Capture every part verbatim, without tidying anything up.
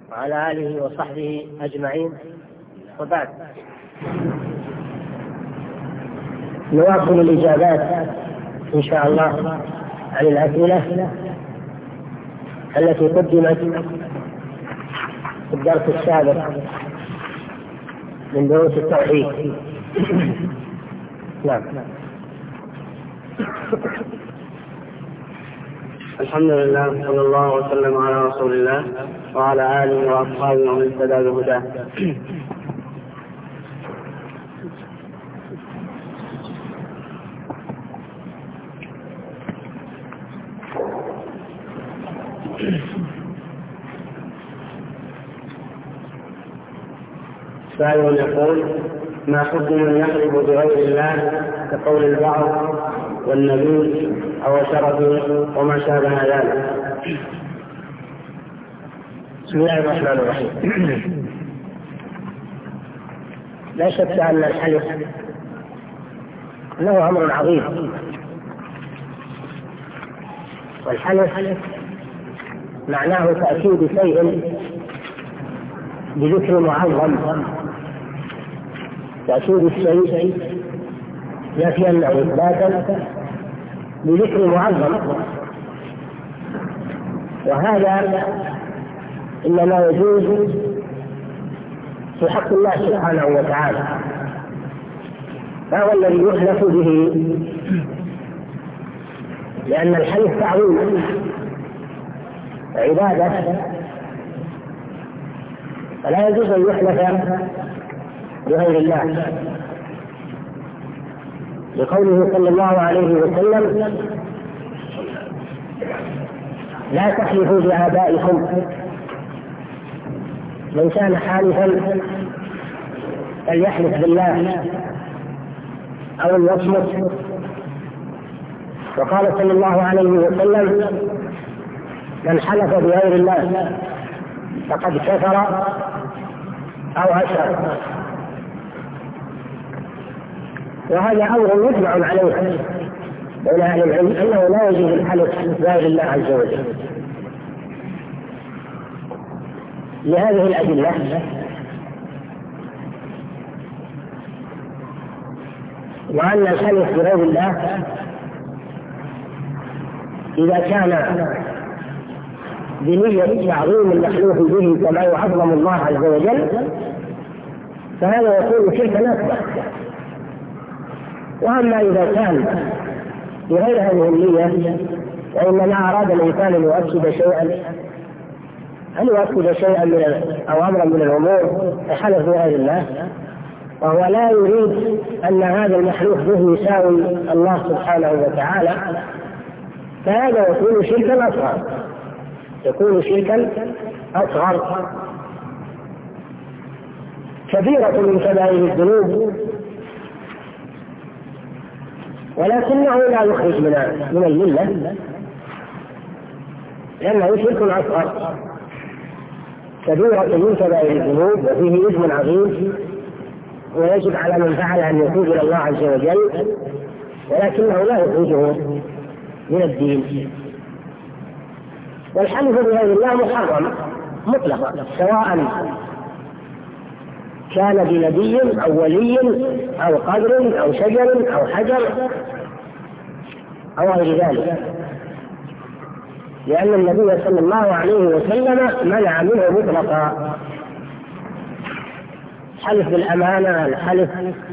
وعلى آله وصحبه أجمعين، وبعد. نواصل الإجابات إن شاء الله عن الأسئلة التي قدمت في الدرس السابق من دروس التوحيد. نعم. الحمد لله، صلى الله وسلم على رسول الله وعلى آله وأصحابه ومن اهتدى بهداه. سائل يقول: ما حكم من يحلف بغير الله كقول البعض والنبي أو شرفه وما شابه ذلك؟ بسم الله الرحمن الرحيم. لا شك أن الحلف له أمر عظيم، والحلف معناه تأكيد شيء بذكر معظم، تأكيد الشيء نفيا أو إثباتا بذكر معظم، وهذا إنما يجوز في حق الله سبحانه وتعالى، فهو الذي يحلف به، لأن الحلف تعظيم عبادة، فلا يجوز أن يحلف بغير الله، لقوله صلى الله عليه وسلم: لا تحلفوا بآبائكم، من كان حالفا فليحلف بالله أو ليصمت. وقال صلى الله عليه وسلم: من حلف بغير الله فقد كفر أو أشرك. وهذا أمر مجمع عليه بين أهل العلم، أنه لا يجوز الحلف بغير الله عز وجل لهذه الأدلة. وأن الحلف بغير الله إذا كان بنية تعظيم المحلوف به كما يعظم الله عز وجل فهذا يكون شركا أكبر. وأما إذا كان بغير هذه النية، وإنما أراد الإنسان أن يؤكد شيئا أن يؤكد شيئا من أو أمرا من الأمور فحلف بغير الله، وهو لا يريد أن هذا المحلوف به يساوي الله سبحانه وتعالى، فهذا يكون شركا أصغر، يكون شركا أصغر كبيرة من كبائر الذنوب، ولكنه لا يخرج من الملة لأنه شرك أصغر كبيرة من كبائر الذنوب وفيه إثم عظيم، ويجب على من فعل أن يتوب إلى الله عز وجل، ولكنه لا يخرجه من الدين. والحلف بغير الله محرم مطلقا، سواء كان بنبي أو ولي أو قبر أو شجر أو حجر أو غير ذلك، لأن النبي صلى الله عليه وسلم منع منه مطلقا. الحلف بالأمانة، الحلف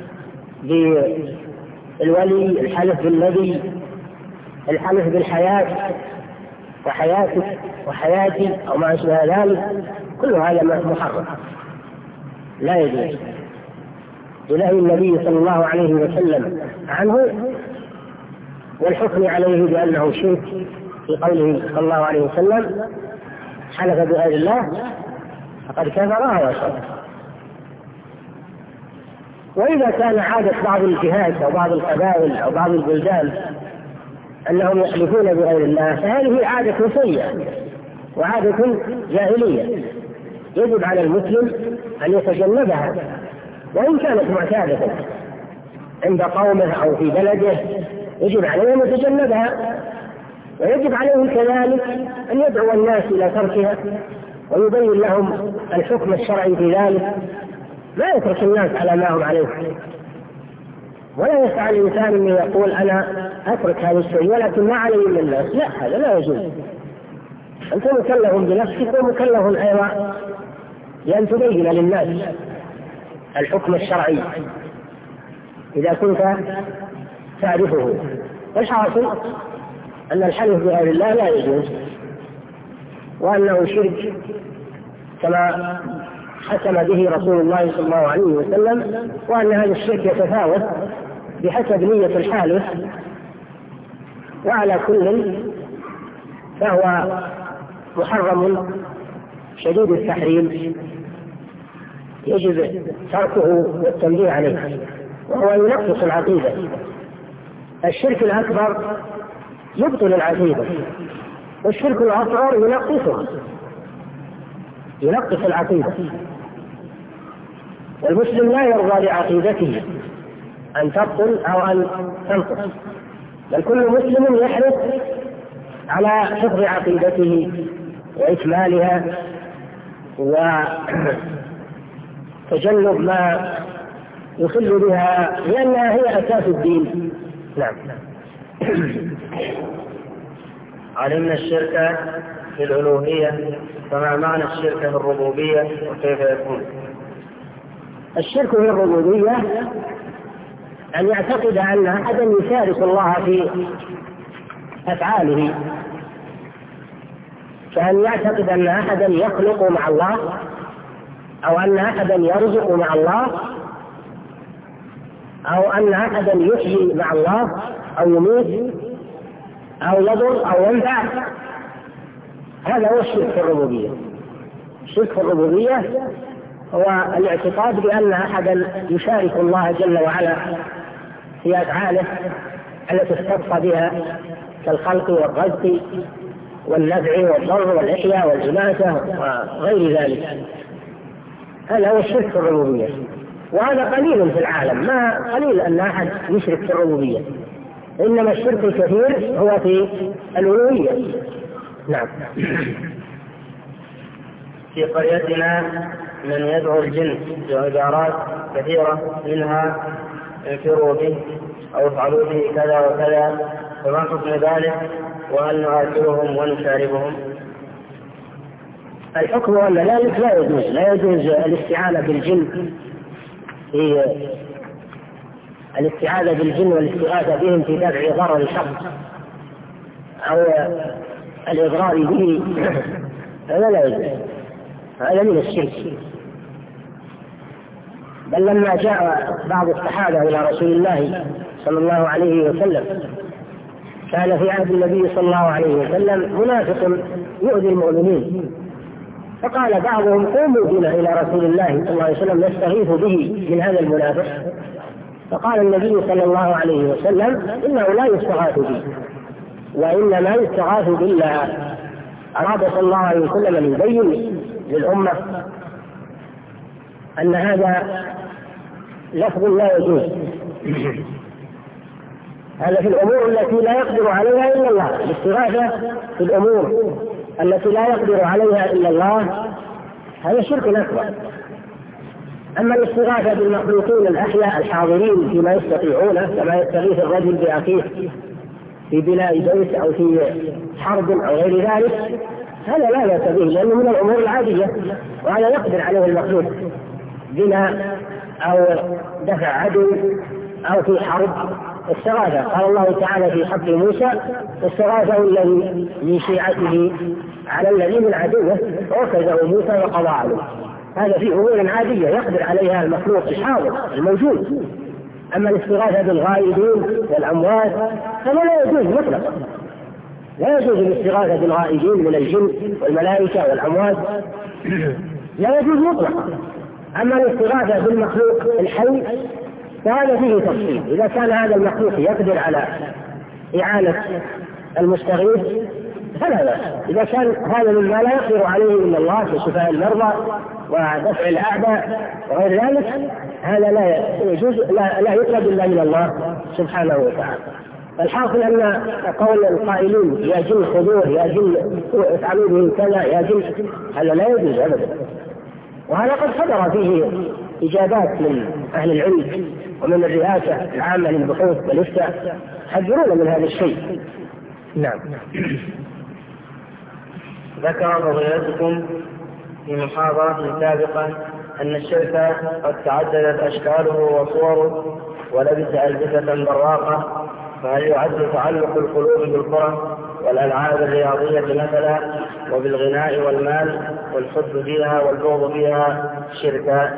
بالولي، الحلف بالنبي، الحلف بالحياة وحياتك وحياتي أو ما أشبه ذلك، كل هذا محرم لا يجوز. ونهي النبي صلى الله عليه وسلم عنه والحكم عليه بأنه شرك في قوله صلى الله عليه وسلم: حلف بغير الله فقد كفر أو أشرك. وإذا كان عادة بعض الجهات أو بعض القبائل أو بعض البلدان أنهم يحلفون بغير الله فهذه عادة سيئة وعادة جاهلية، يجب على المسلم أن يتجنبها وإن كانت معتادة عند قومه أو في بلده، يجب عليه أن يتجنبها، ويجب عليه كذلك أن يدعو الناس إلى تركها ويبين لهم الحكم الشرعي في ذلك، لا يترك الناس على ما هم عليه، ولا يسعى الإنسان أن يقول أنا أترك هذا الشيء ولكن ما علي من الناس، لا، هذا لا يجوز. أنت مكلف بنفسك ومكلف أيضا لأن تبين للناس الحكم الشرعي إذا كنت تعرفه. والحاصل أن الحلف بغير الله لا يجوز، وأنه شرك كما حكم به رسول الله صلى الله عليه وسلم، وأن هذا الشرك يتفاوت بحسب نية الحالف، وعلى كل فهو محرم شديد التحريم يجب تركه والتنبيه عليه، وهو ينقص العقيدة. الشرك الأكبر يبطل العقيدة، والشرك الأصغر ينقصه ينقص العقيدة. والمسلم لا يرضى لعقيدته أن تبطل أو أن تنقص، بل كل مسلم يحرص على حفظ عقيدته وإكمالها وتجنب ما يخل بها، لأنها هي أساس الدين. نعم. علمنا الشرك في الألوهية، فما معنى الشرك في الربوبية وكيف يكون؟ الشرك في الربوبية أن يعتقد أن أحدا يشارك الله في أفعاله، كأن يعتقد أن أحدا يخلق مع الله، أو أن أحدا يرزق مع الله، أو أن أحدا يحيي مع الله أو يميت أو يضر أو ينفع. هذا هو الشرك في الربوبية. الشرك في الربوبية هو الاعتقاد بأن أحدا يشارك الله جل وعلا في أفعاله التي اختص بها كالخلق والرزق والنفع والضر والإحياء والإماتة وغير ذلك. هذا هو الشرك في الربوبية، وهذا قليل في العالم، ما قليل أن أحد يشرك في الربوبية، إنما الشرك الكثير هو في الألوهية. نعم. في قريتنا من يدعو الجن بعبارات كثيرة، منها انفروا به أو افعلوا به كذا وكذا، فما حكم ذلك؟ وهل نؤثرهم ونشاربهم؟ الحكم أن ذلك لا يجوز لا يجوز الاستعانة بالجن في الاستعاذة بالجن والاستغاثة بهم في دفع ضرر الشخص أو الإضرار به، هذا لا يجوز، هذا من الشرك. بل لما جاء بعض الصحابة إلى رسول الله صلى الله عليه وسلم، كان في عهد النبي صلى الله عليه وسلم منافق يؤذي المؤمنين، فقال بعضهم قوموا بنا إلى رسول الله صلى الله عليه وسلم نستغيث به من هذا المنافق. فقال النبي صلى الله عليه وسلم إنه لا يستغاث به، وإنما يستغاث بالله. أراد صلى الله عليه وسلم أن يبين للأمة أن هذا لفظ لا يجوز. هذا في الأمور التي لا يقدر عليها إلا الله، الاستغاثة في الأمور التي لا يقدر عليها إلا الله هذا شرك أكبر. أما الاستغاثة بالمخلوقين الأحياء الحاضرين فيما يستطيعونه، كما يستغيث الرجل بأخيه في بناء بيت أو في حرب أو غير ذلك، هذا لا بأس به لأنه من الأمور العادية، وهذا يقدر عليه المخلوق بناء أو دفع عدو أو في حرب. استغاثة قال الله تعالى في حق موسى استغاثه الذي من شيعته على الذي من عدوه فوكزه موسى وقضى عليه. هذا في أمور عادية يقدر عليها المخلوق الحاضر الموجود. أما الاستغاثة بالغائبين والأموات فما لا يجوز مطلقا، لا يجوز الاستغاثة بالغائبين من الجن والملائكة والأموات، لا يجوز مطلقا. أما الاستغاثة بالمخلوق الحي فهذا فيه تفصيل، إذا كان هذا المخلوق يقدر على إعانة المستغيث فلا بأس، إذا كان هذا مما لا يقدر عليه إلا الله كشفاء المرضى ودفع الأعداء وغير ذلك، هذا لا يجوز، لا, لا يطلب إلا من الله سبحانه وتعالى. الحاصل أن قول القائلين يا جن خذوه يا جن افعلوا به كذا يا جن، هذا لا يجوز أبدا، وهذا قد صدر فيه إجابات من أهل العلم ومن الرئاسة العامة للبحوث والإفتاء يحذرون من هذا الشيء. نعم. ذكر فضيلتكم في محاضرة سابقة أن الشرك قد تعددت أشكاله وصوره ولبس ألبسة براقة، فهل يعد تعلق القلوب بالكرة والألعاب الرياضية مثلا وبالغناء والمال والحب فيها والبغض فيها شركا؟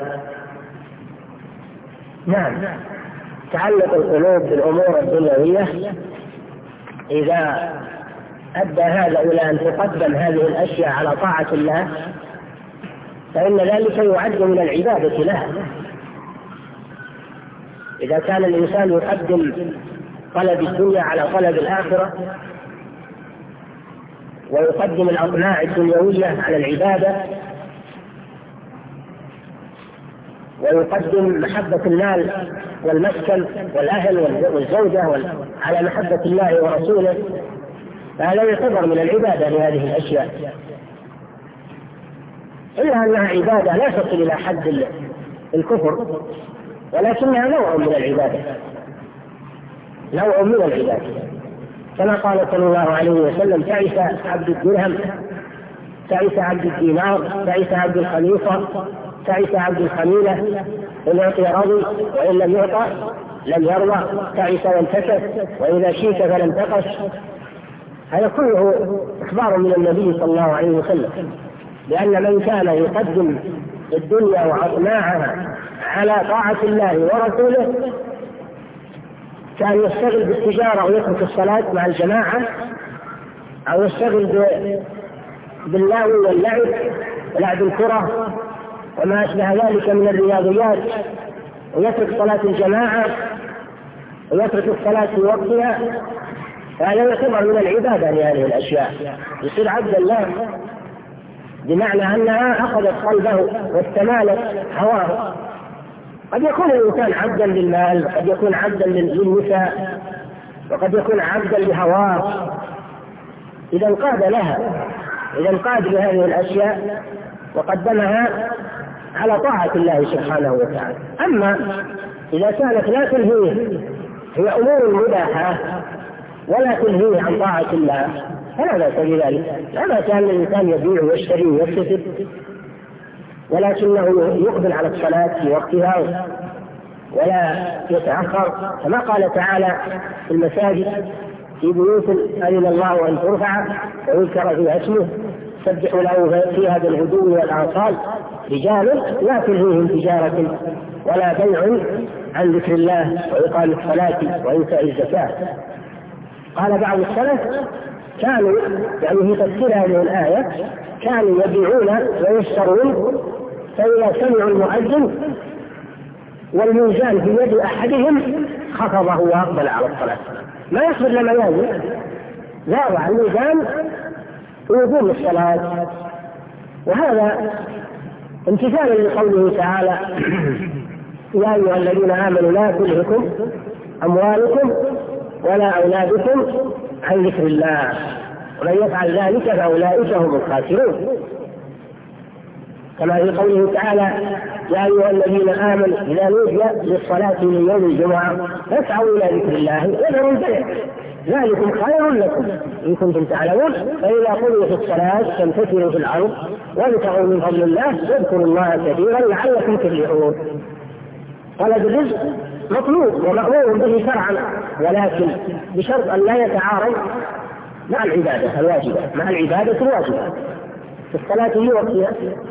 نعم، تعلق القلوب بالأمور الدنيوية إذا أدى هذا إلى أن تقدم هذه الأشياء على طاعة الله فإن ذلك يعد من العبادة لها. إذا كان الإنسان يقدم طلب الدنيا على طلب الآخرة ويقدم الأطماع الدنيوية على العبادة ويقدم محبة المال والمسكن والأهل والزوجة على محبة الله ورسوله، فهذا يعتبر من العبادة لهذه الأشياء، إلا أنها عبادة لا تصل إلى حد الكفر، ولكنها نوع من العبادة، نوع من العبادة، كما قال صلى الله عليه وسلم تعس عبد الدرهم، تعس عبد الدينار، تعس عبد الخليفة، تعس عبد الخميلة، إن أعطي رضي وإن لم يعطى لم يرضى، تعس وانتكس وإذا شيك فلم تقش. هذا كله إخبار من النبي صلى الله عليه وسلم لأن من كان يقدم الدنيا وأطماعها على طاعة الله ورسوله كان يشتغل بالتجارة ويترك الصلاة مع الجماعة، أو يشتغل باللهو واللعب ولعب الكرة وما أشبه ذلك من الرياضيات ويترك صلاة الجماعة ويترك الصلاة في وقتها، فهذا يعتبر من العبادة لهذه الأشياء، يصير عبد الله، بمعنى أنها أخذت قلبه واستمالت هواه. قد يكون الإنسان عبدا للمال، قد يكون عبدا للنساء، وقد يكون عبدا لهواه، إذا انقاد لها، إذا انقاد لهذه الأشياء وقدمها على طاعة الله سبحانه وتعالى. أما إذا كانت لا تلهيه هي أمور مباحة ولا تلهيه عن طاعة الله فلا بأس بذلك، لا بأس أن الإنسان يبيع ويشتري ويكتسب، ولكنه يقبل على الصلاة في وقتها ولا يتأخر، كما قال تعالى في المساجد في بيوت أذن الله أن ترفع ويذكر فيها اسمه سبحوا له فيها بالغدو والآصال رجال لا تلهيهم تجارة ولا بيع عن ذكر الله وإقام الصلاة وإيتاء الزكاة. قال بعض السلف كانوا يعني في تفسير هذه الآية كانوا يبيعون ويشترون، فإذا سمعوا المؤذن والميزان في يد أحدهم خفضه وأقبل على الصلاة، ما يصبر لما ينزل، لا الميزان ويقوم الصلاة. وهذا امتثالا لقوله تعالى يا أيها الذين آمنوا لا تلهكم أموالكم ولا أولادكم عن ذكر الله ومن يفعل ذلك فأولئك هم الخاسرون، كما في قوله تعالى يا أيها الذين آمنوا إذا نودي للصلاة من يوم الجمعة فاسعوا إلى ذكر الله وذروا البيع ذلكم خير لكم إن كنتم تعلمون، فإذا قضيت الصلاة فانتشروا في الأرض وابتغوا من فضل الله واذكروا الله كثيرا لعلكم تفلحون. طلب الرزق مطلوب ومأمور به شرعا، ولكن بشرط أن لا يتعارض مع العبادة الواجبة، مع العبادة الواجبة في الصلاة في وقتها.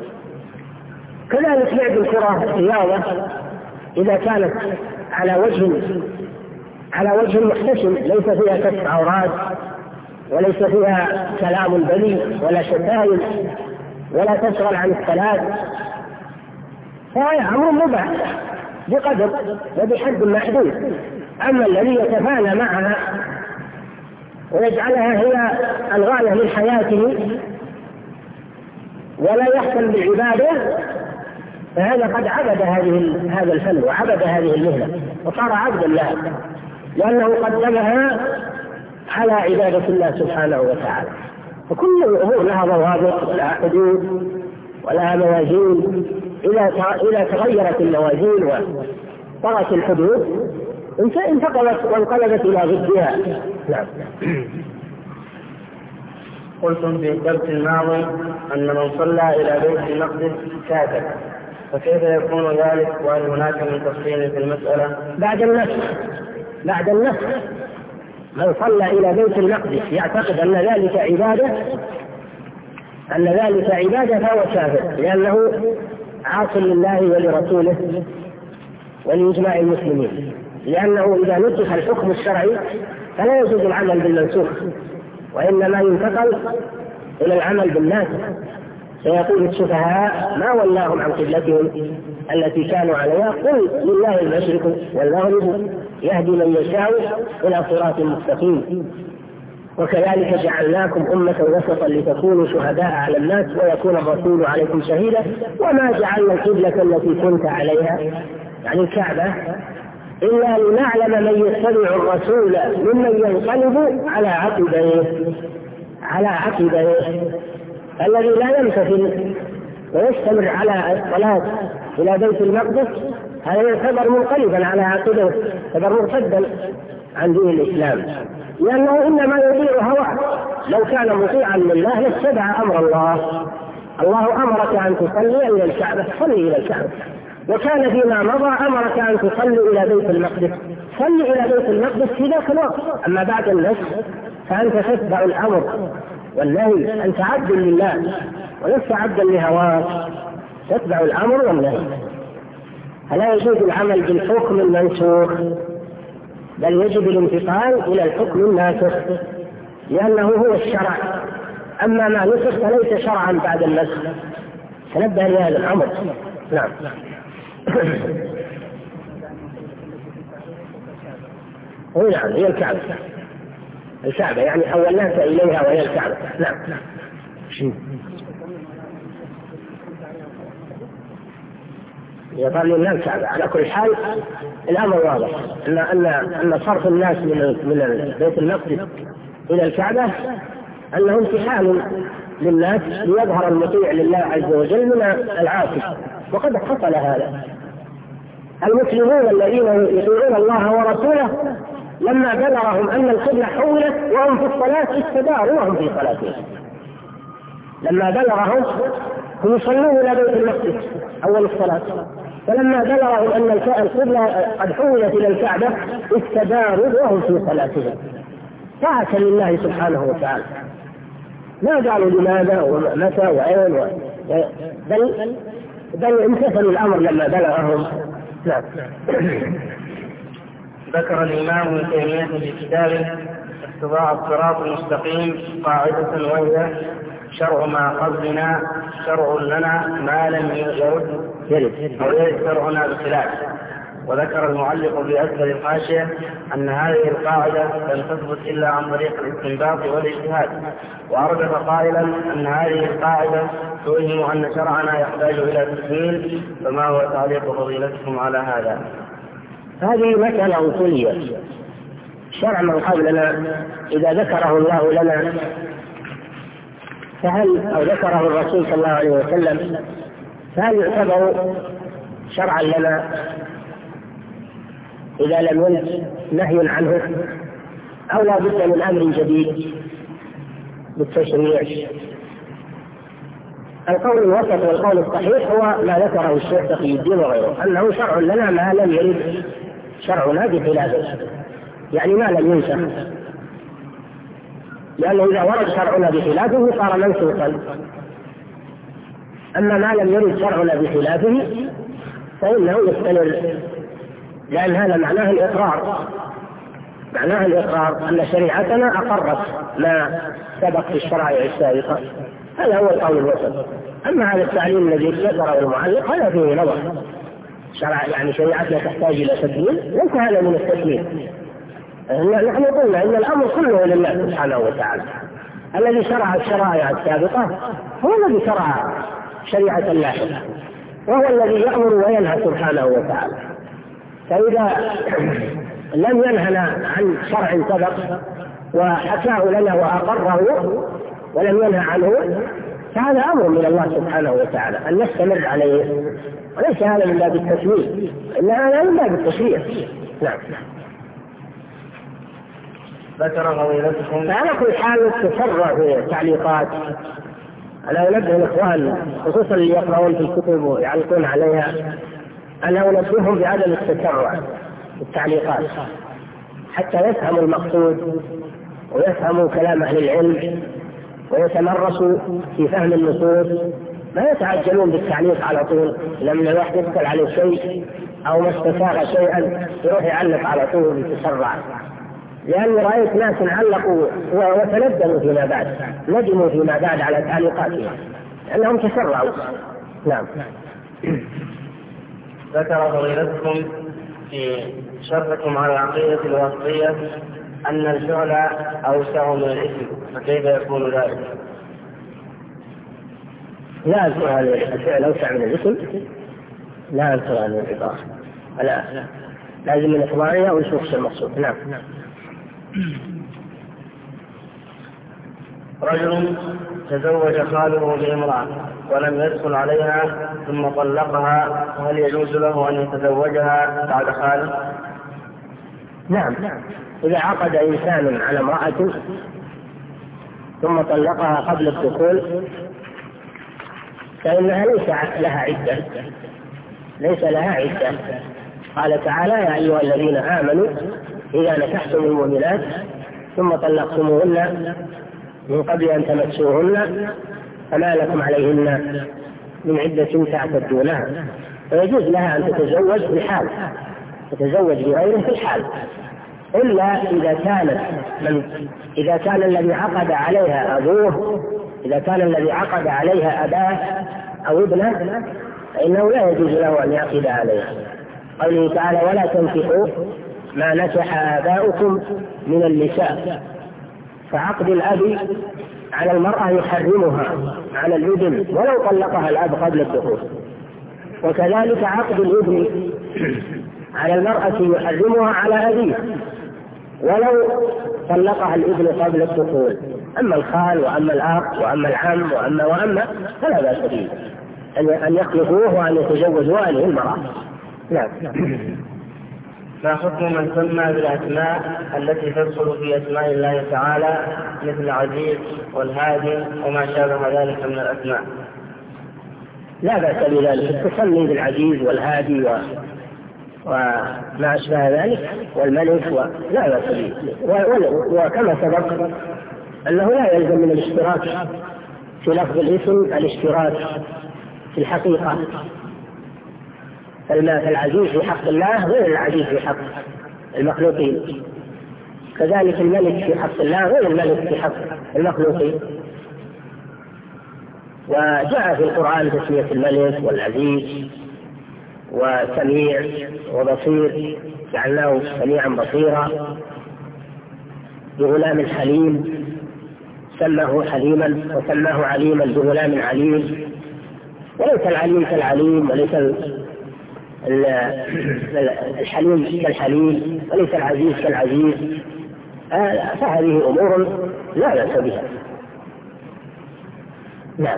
كذلك لعب الكرة رياضة إذا كانت على وجه على وجه محتشم ليس فيها كشف عورات وليس فيها كلام بذيء ولا شتائم ولا تشغل عن الصلاة، فهي أمر مباح بقدر وبحد محدود. أما الذي يتفانى معها ويجعلها هي الغاية من حياته ولا يهتم بالعبادة فهذا قد عبد هذه هذا الفن وعبد هذه المهنة وصار عبدا لها. لأنه قدمها على عبادة الله سبحانه وتعالى. فكل الأمور لها ضوابط ولها حدود ولها موازين. إذا إذا تغيرت الموازين وطغت الحدود انتقلت وانقلبت إلى ضدها. نعم. قلتم في الدرس الماضي أن من صلى إلى بيت المقدس كافر، فكيف يكون ذلك وهل هناك من تفصيل في المسألة؟ بعد النسخ بعد النسخ من صلى إلى بيت المقدس يعتقد أن ذلك عبادة أن ذلك عبادة فهو كافر، لأنه عاص لله ولرسوله ولإجماع المسلمين، لأنه إذا نسخ الحكم الشرعي فلا يجوز العمل بالمنسوخ، وإنما ينتقل إلى العمل بالناسخ. سيقول السفهاء ما ولاهم عن قبلتهم التي كانوا عليها، قل لله المشرق والمغرب يهدي من يشاء إلى صراط مستقيم. وكذلك جعلناكم أمة وسطا لتكونوا شهداء على الناس ويكون الرسول عليكم شهيدا وما جعلنا القبلة التي كنت عليها يعني الكعبة إلا لنعلم من يتبع الرسول ممن ينقلب على عقبيه على عقبيه الذي لا يمتثل ويستمر على الصلاة إلى بيت المقدس، هذا يعتبر منقلبا على عقبه، يعتبر مرتدا عن دين الإسلام، لأنه إنما يطيع هواه. لو كان مطيعا لله لاتبع أمر الله. الله أمرك أن تصلي إلى الكعبة، صلي إلى الكعبة، وكان فيما مضى أمرك أن تصلي إلى بيت المقدس، صلي إلى بيت المقدس في ذاك الوقت. أما بعد النسخ فأنت تتبع الأمر والنهي، أنت عبد لله ولست عبدا لهواك، تتبع الأمر والنهي. فلا يجوز العمل بالحكم المنسوخ، بل يجب الانتقال إلى الحكم الناسخ لأنه هو الشرع. أما ما نسخ فليس شرعا بعد النسخ. تنبه لهذا الأمر. نعم. نعم هي الكعبة. الكعبة يعني حولناك إليها وهي الكعبة. نعم. يقال لنا الكعبة. على كل حال الأمر واضح أن أن أن صرف الناس من من بيت المقدس إلى الكعبة أنه امتحان للناس ليظهر المطيع لله عز وجل من العاصي، وقد حصل هذا. المسلمون الذين يطيعون الله ورسوله لما بلغهم أن القبلة حولت وهم في الصلاة استداروا وهم في صلاتهم. لما بلغهم هم يصلون إلى بيت المقدس أول الصلاة، فلما بلغهم أن القبلة قد حولت إلى الكعبة استداروا وهم في صلاتهم طاعة لله سبحانه وتعالى. ما قالوا لماذا ومتى وأين و... بل بل امتثلوا الأمر لما بلغهم. نعم. ذكر الإمام ابن تيمية في كتابه اتباع الصراط المستقيم قاعدة وهي شرع ما قبلنا شرع لنا ما لم يرد أو يرد شرعنا بخلاف. وذكر المعلق بأسفل الحاشية أن هذه القاعدة لم تثبت إلا عن طريق الاستنباط والاجتهاد، وأردف قائلا أن هذه القاعدة توهم أن شرعنا يحتاج إلى تكميل، فما هو تعليق فضيلتكم على هذا؟ هذه مسألة أصولية. شرع من قبلنا إذا ذكره الله لنا فهل أو ذكره الرسول صلى الله عليه وسلم فهل يعتبر شرعا لنا إذا لم يرد نهي عنه، أو لا بد من أمر جديد بالتشريع؟ القول الوسط والقول الصحيح هو ما ذكره الشيخ تقي الدين وغيره، أنه شرع لنا ما لم يرد شرعنا بخلافه، يعني ما لم ينسخ، لأنه إذا ورد شرعنا بخلافه صار منسوخا. أما ما لم يرد شرعنا بخلافه فإنه يستمر، لأن هذا معناه الإقرار معناه الإقرار أن شريعتنا أقرت ما سبق في الشرائع السابقة. هذا هو القول الوسط. أما هذا التعليم الذي ذكره المعلق هذا فيه نظر، شرع يعني شريعتنا تحتاج إلى تكميل، ليس هذا من التكميل. نحن قلنا إن الأمر كله لله سبحانه وتعالى. الذي شرع الشرائع السابقة هو الذي شرع شريعة الله، وهو الذي يأمر وينهى سبحانه وتعالى. فإذا لم ينهنا عن شرع سبق وحكاه لنا وأقره ولم ينهى عنه، فهذا أمر من الله سبحانه وتعالى أن نستمر عليه، وليس هذا من باب التسويق، إن هذا من باب التشريع. نعم. ذكر فضيلتكم. فعلى كل حال التسرع في التعليقات، أنا أنبه الإخوان خصوصا اللي يقرؤون في الكتب ويعلقون عليها، أنا أنبههم بعدم التسرع في التعليقات حتى يفهموا المقصود ويفهموا كلام أهل العلم ويتمرسوا في فهم النصوص، ما يتعجلون بالتعليق على طول. لما الواحد يسأل على شيء أو ما استفاق شيئا يروح يعلق على طول ويتسرع، لأني رأيت ناس علقوا وتندموا فيما بعد، ندموا فيما بعد على تعليقاتهم لأنهم تسرعوا. نعم. ذكر فضيلتكم في شرحكم على العقيدة الواسطية أن الفعل أوسع من الاسم، فكيف يكون ذلك؟ لا أذكر هذا الفعل أوسع من الاسم، لا أذكر هذا العبارة، لا لازم من إخبارها ونشوف المقصود. نعم. رجل تزوج خاله بامرأة ولم يدخل عليها ثم طلقها، هل يجوز له أن يتزوجها بعد خاله؟ نعم. إذا عقد إنسان على امرأة ثم طلقها قبل الدخول فإنها ليس لها عدة، ليس لها عدة. قال تعالى: يا أيها الذين آمنوا إذا نكحتم المؤمنات ثم طلقتموهن من قبل أن تمسوهن فما لكم عليهن من عدة تعتدونها، فيجوز لها أن تتزوج في الحال، تتزوج بغيره في الحال، إلا إذا كانت من إذا كان الذي عقد عليها أبوه، إذا كان الذي عقد عليها أباه أو ابنه فإنه لا يجوز له أن يعقد عليها. قوله تعالى: ولا تنكحوا ما نكح آباؤكم من النساء، فعقد الأب على المرأة يحرمها على الابن ولو طلقها الأب قبل الدخول، وكذلك عقد الابن على المرأة يحرمها على أبيه ولو طلقها الابن قبل الدخول. أما الخال وأما الأخ وأما العم وأما وأما فلا بأس به أن يخلفوه وأن يتزوجوا هذه المرأة. نعم. ما حكم من سمى بالأسماء التي تدخل في أسماء الله تعالى مثل العزيز والهادي وما شابه ذلك من الأسماء؟ لا بأس بذلك، التسمي بالعزيز والهادي و... وما أشبه ذلك والملك و... لا بأس به، و... وكما سبق أنه لا يلزم من الاشتراك في لفظ الاسم الاشتراك في الحقيقة، فالعزيز في حق الله غير العزيز في حق المخلوقين، كذلك الملك في حق الله غير الملك في حق المخلوقين. وجاء في القرآن تسمية الملك والعزيز وسميع وبصير، جعلناه سميعا بصيرا. بغلام حليم سماه حليما وسماه عليما بغلام عليم، وليس العليم كالعليم وليس الحليم كالحليم وليس العزيز كالعزيز، فهذه أمور لا بأس بها. نعم.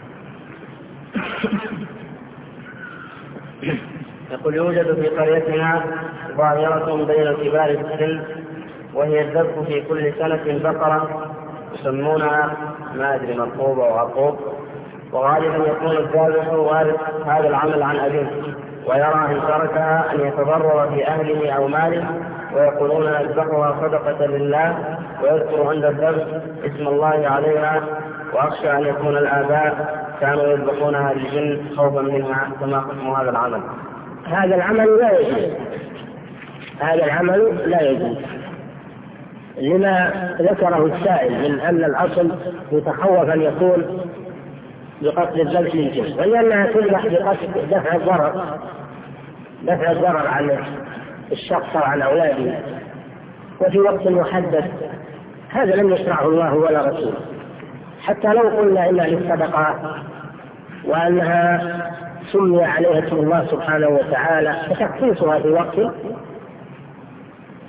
يقول: يوجد في قريتنا ظاهرة بين الكبار في السن، وهي الذبح في كل سنة بقرة يسمونها ما أدري مرقوب أو عقوب، وغالبا يكون الذابح وارث هذا العمل عن أبيه، ويرى إن تركها أن يتضرر في أهله أو ماله، ويقولون نذبحها صدقة لله، ويذكر عند الذبح اسم الله عليها، وأخشى أن يكون الآباء كانوا يذبحونها للجن خوفا منها، فما حكم هذا العمل؟ هذا العمل لا يجوز، هذا العمل لا يجوز لما ذكره السائل من أن الأصل يتخوف أن يكون بقتل الذبح للجن، ولأنها تذبح بقصد دفع الضرر دفع الضرر عن الشخص وعن أولاده وفي وقت محدد، هذا لم يشرعه الله ولا رسوله. حتى لو قلنا إنها للصدقات وأنها سمي عليها اسم الله سبحانه وتعالى، فتخصيصها في وقت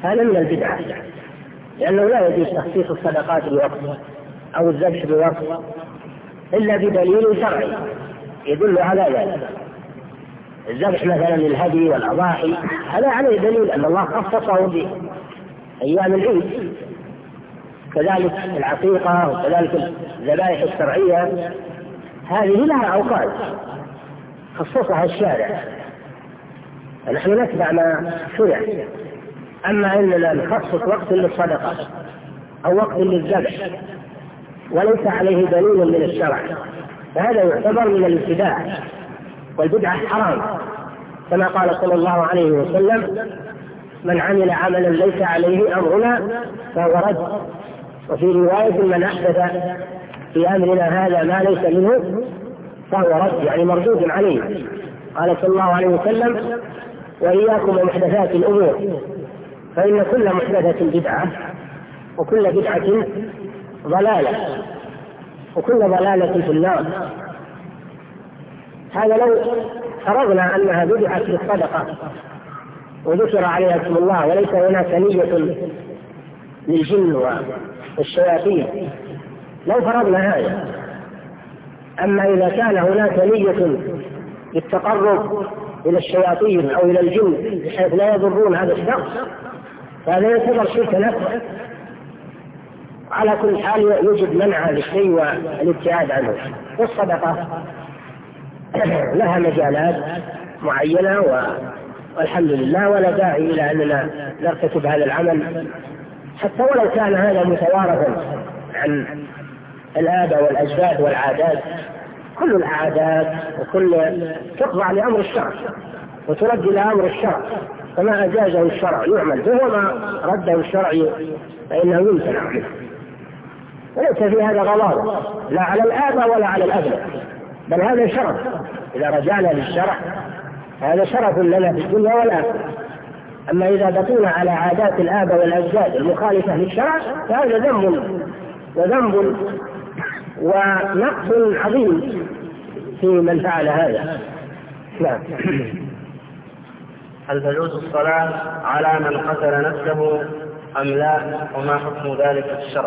هذا من البدعة، لأنه لا يجوز تخصيص الصدقات بوقت أو الذبح بوقت إلا بدليل شرعي يدل على ذلك. الذبح مثلا للهدي والأضاحي هذا عليه دليل أن الله خصصه بأيام العيد، كذلك العقيقة وكذلك الذبائح الشرعية هذه لها أوقات خصصها الشارع، فنحن نتبع ما شرع. أما إننا نخصص وقت للصدقة أو وقت للذبح وليس عليه دليل من الشرع فهذا يعتبر من الابتداع، والبدعة حرام، كما قال صلى الله عليه وسلم: من عمل عملا ليس عليه أمرنا فهو رد. وفي رواية: من أحدث في أمرنا هذا ما ليس منه فهو رد، يعني مردود عليه. قال صلى الله عليه وسلم: وإياكم ومحدثات الأمور فإن كل محدثة بدعة وكل بدعة ضلالة وكل ضلالة في النار. هذا لو فرضنا أنها بدعة للصدقة وذكر عليها اسم الله وليس هناك نية للجن والشياطين، لو فرضنا هذا. أما إذا كان هناك نية للتقرب إلى الشياطين أو إلى الجن بحيث لا يضرون هذا الشخص فهذا يعتبر شركا أكبر. على كل حال يوجد منع للشيء والابتعاد عنه. والصدقة لها مجالات معينة والحمد لله، ولا داعي إلى أننا نرتكب هذا العمل حتى ولو كان هذا متوارثا عن الآباء والأجداد والعادات. كل العادات وكل تخضع لأمر الشرع وترد إلى أمر الشرع، فما أجازه الشرع يعمل به وما رده الشرع فإنه يمتنع منه. وليس في هذا غلط لا على الآباء ولا على الأبناء، بل هذا شرف. إذا رجعنا للشرع هذا شرف لنا في الدنيا والآخرة. أما إذا بقينا على عادات الآباء والأجداد المخالفة للشرع فهذا ذنب وذنب ونقص عظيم في من فعل هذا. نعم. هل تجوز الصلاة على من قتل نفسه أم لا، وما حكم ذلك في الشرع؟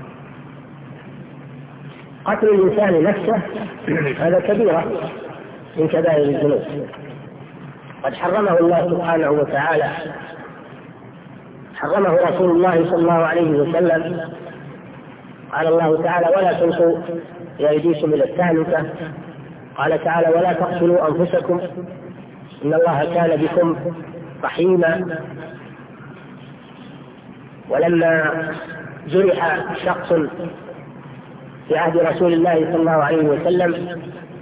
قتل الإنسان نفسه هذا كبيرة من كبائر الذنوب، قد حرمه الله سبحانه وتعالى، حرمه رسول الله صلى الله عليه وسلم. قال الله تعالى: ولا تلقوا بأيديكم إلى التهلكة. قال تعالى: ولا تقتلوا أنفسكم إن الله كان بكم رحيما. ولما جرح شخص في عهد رسول الله صلى الله عليه وسلم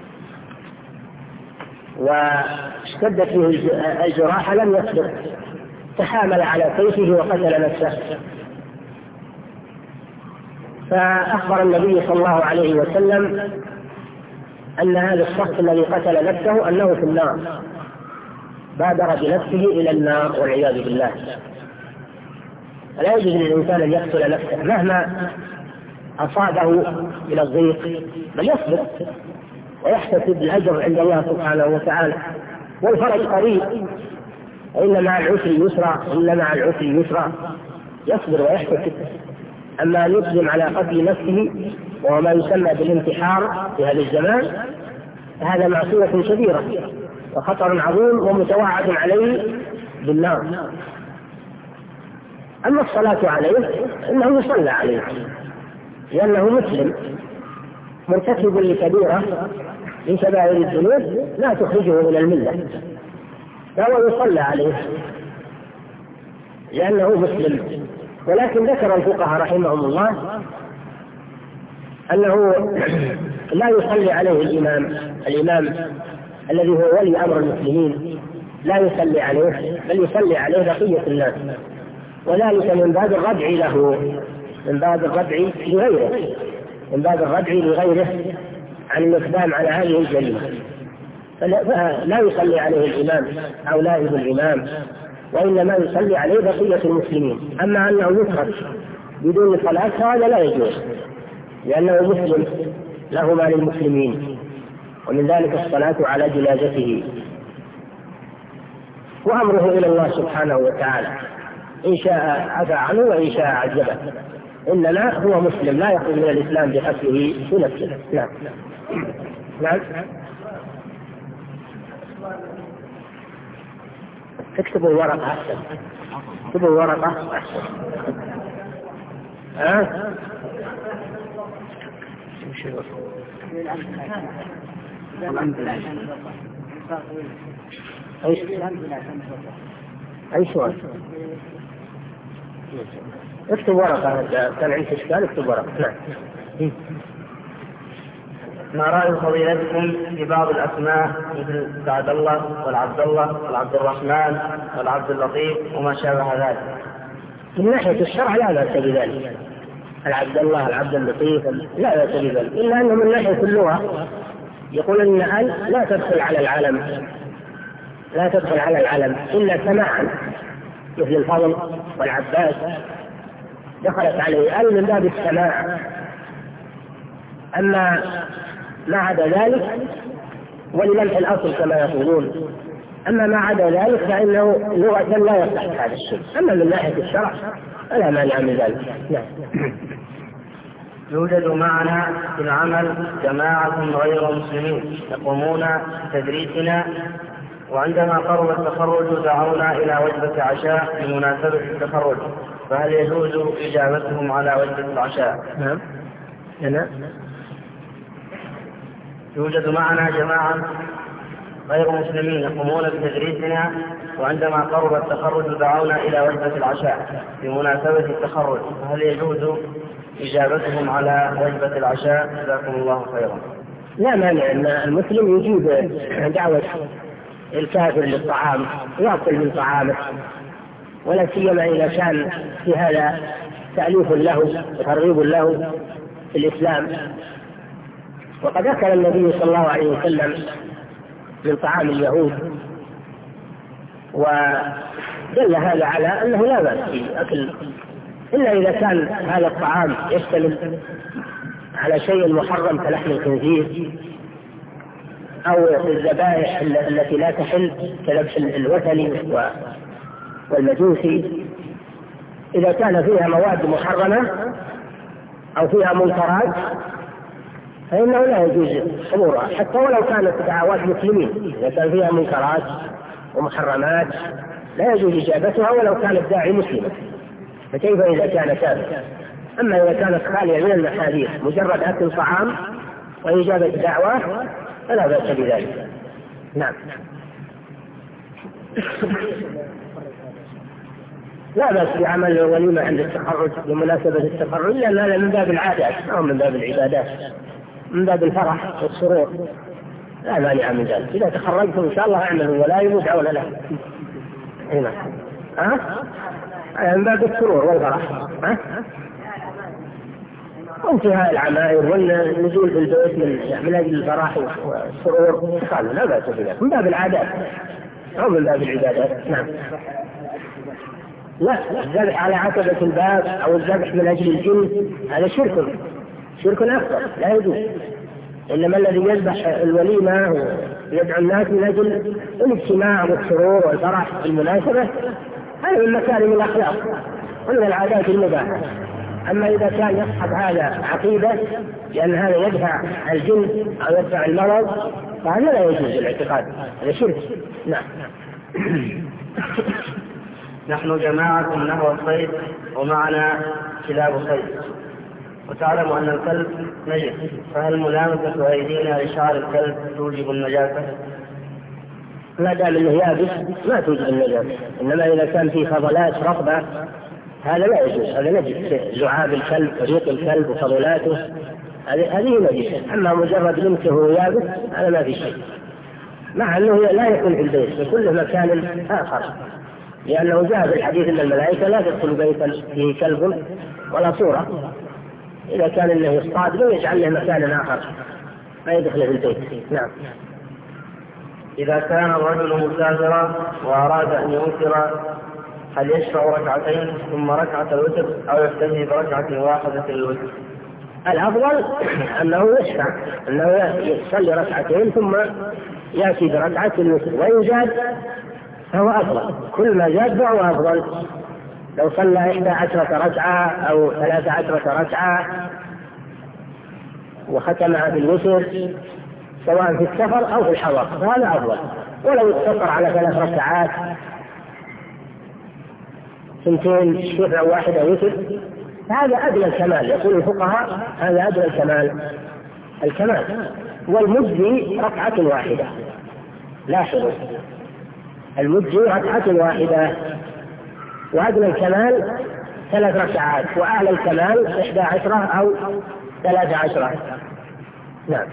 واشتدت فيه الجراح لم يصبر، تحامل على سيفه وقتل نفسه، فأخبر النبي صلى الله عليه وسلم أن هذا الشخص الذي قتل نفسه أنه في النار، بادر بنفسه إلى النار والعياذ بالله. لا يجوز للإنسان أن يقتل نفسه مهما أصابه من الضيق، بل يصبر ويحتسب الأجر عند الله سبحانه وتعالى، والفرج قريب، وإن مع العسر يسرا إن مع العسر يسرا، يصبر ويحتسب. أما أن يقدم على قتل نفسه وهو ما يسمى بالانتحار في هذا الزمان فهذا معصية كبيرة وخطر عظيم ومتوعد عليه بالنار. أما الصلاة عليه إنه يصلى عليه لأنه مسلم مرتكب لكبيرة من كبائر الذنوب لا تخرجه من الملة، فهو يصلى عليه لأنه مسلم. ولكن ذكر الفقهاء رحمهم الله أنه لا يصلي عليه الإمام الإمام الذي هو ولي أمر المسلمين، لا يصلي عليه بل يصلي عليه بقية الناس، وذلك من باب الردع له، من باب الردع لغيره من باب الردع لغيره عن الإقدام على هذه الجريمة. فلا يصلي عليه الإمام أو نائب الإمام، وإنما يصلي عليه بقية المسلمين. أما أنه يترك بدون صلاة هذا لا يجوز، لأنه مسلم له ما للمسلمين، ومن ذلك الصلاة على جنازته. وأمره إلى الله سبحانه وتعالى، إن شاء عفى عنه وإن شاء عذبه، إنما هو مسلم لا يخرج من الإسلام بحسبه في نفسه. نعم. نعم. اكتبوا الورقة أحسن، اكتبوا الورقة أحسن. ها؟ أي أي سؤال؟ اكتب ورقة، كان عندك إشكال اكتب ورقة. نعم. ما رأي فضيلتكم في بعض الأسماء مثل سعد الله والعبد الله والعبد الرحمن والعبد اللطيف وما شابه ذلك؟ من ناحية الشرع لا بأس بذلك، العبد الله العبد اللطيف لا بأس بذلك، إلا أنه من ناحية اللغة يقول إن ال لا تدخل على العلم، لا تدخل على العلم إلا سماعا، مثل الفضل والعباس دخلت عليه ال من باب السماع. أما ما عدا ذلك ولمنع الأصل كما يقولون، أما ما عدا ذلك فإنه لغة لا يصح هذا الشيء. أما من ناحية الشرع فلا مانع من ذلك. نعم. يوجد معنا في العمل جماعة غير مسلمين يقومون بتدريسنا، وعندما قرب التخرج دعونا إلى وجبة عشاء بمناسبة التخرج، فهل يجوز إجابتهم على وجبة العشاء؟ نعم. نعم. يوجد معنا جماعة غير مسلمين يقومون بتدريسنا، وعندما قرب التخرج دعونا إلى وجبة العشاء بمناسبة التخرج، فهل يجوز إجابتهم على وجبة العشاء؟ جزاكم الله خيرا. لا مانع أن المسلم يجيب دعوة الكافر للطعام ويأكل من طعامه، ولا سيما إذا كان في هذا تأليف له وترغيب له في الإسلام. وقد أكل النبي صلى الله عليه وسلم من طعام اليهود، ودل هذا على أنه لا بأس في أكل، إلا إذا كان هذا الطعام يشتمل على شيء محرم كلحم الخنزير أو الذبائح التي لا تحل كذبح الوثني والمجوسي. إذا كان فيها مواد محرمة أو فيها منكرات فإنه لا يجوز حضورها، حتى ولو كانت دعوات مسلمين. إذا كان فيها منكرات ومحرمات لا يجوز إجابتها ولو كان الداعي مسلما، فكيف إذا كان كافرا؟ أما إذا كانت خالية من المحاذير مجرد أكل طعام وإجابة دعوة فلا بأس بذلك. نعم. لا بأس بعمل وليمة عند التخرج بمناسبة التخرج، لأن هذا من باب العادات أو من باب العبادات، من باب الفرح والسرور، لا مانع من ذلك. إذا تخرجتم إن شاء الله اعملوا ولا يموت ولا لا. هنا ها من باب السرور والفرح، ها وانتهاء العمائر والنزول في البيت من من أجل الفرح والسرور قالوا لا بأس بذلك، من باب العادات أو من باب العبادات. نعم. لا، الذبح على عتبة الباب أو الذبح من أجل الجن هذا شرك، شرك أكبر لا يجوز. إنما الذي يذبح الوليمة ويدعو الناس من أجل الاجتماع والسرور والفرح بالمناسبة هذا من مكارم الأخلاق ومن العادات المباحة. أما إذا كان يصحب هذا عقيدة لأن هذا يدفع الجن أو يدفع المرض فهذا لا يجوز الاعتقاد، هذا شرك. نعم. نحن جماعة نحو الصيد ومعنا كلاب صيد، وتعلم أن الكلب نجس، فهل ملامسة أيدينا لشعر الكلب توجب النجاسة؟ ما دام انه يابس ما توجب النجاسة، انما اذا كان فيه فضلات رطبة هذا لا يجوز، هذا نجس. لعاب الكلب ريق الكلب وفضلاته هذه نجسة. اما مجرد لمسه ويابس هذا ما في شيء، مع انه لا يكون في البيت في كل مكان اخر، لانه جاء في الحديث ان الملائكة لا تدخل بيتا فيه كلب ولا صورة. اذا كان انه يصطاد له يجعل له مكان اخر ما يدخل في البيت. نعم. إذا كان الرجل مسافرا وأراد أن يوتر هل يشفع ركعتين ثم ركعة الوتر أو يكتفي بركعة واحدة للوتر؟ الأفضل أنه يشفع، أنه يصلي ركعتين ثم يأتي بركعة الوتر، وإن زاد فهو أفضل، كل ما زاد فهو أفضل. لو صلى إحدى عشرة ركعة أو ثلاث عشرة ركعة وختمها بالوتر سواء في السفر أو في الحضر فهذا أفضل. ولو اقتصر على ثلاث ركعات ثنتين شفع واحدة وتر هذا أدنى الكمال. يقول الفقهاء هذا أدنى الكمال الكمال والمجزي ركعة واحدة. لاحظوا المجزي ركعة واحدة وأدنى الكمال ثلاث ركعات وأعلى الكمال إحدى عشرة أو ثلاث عشرة. نعم.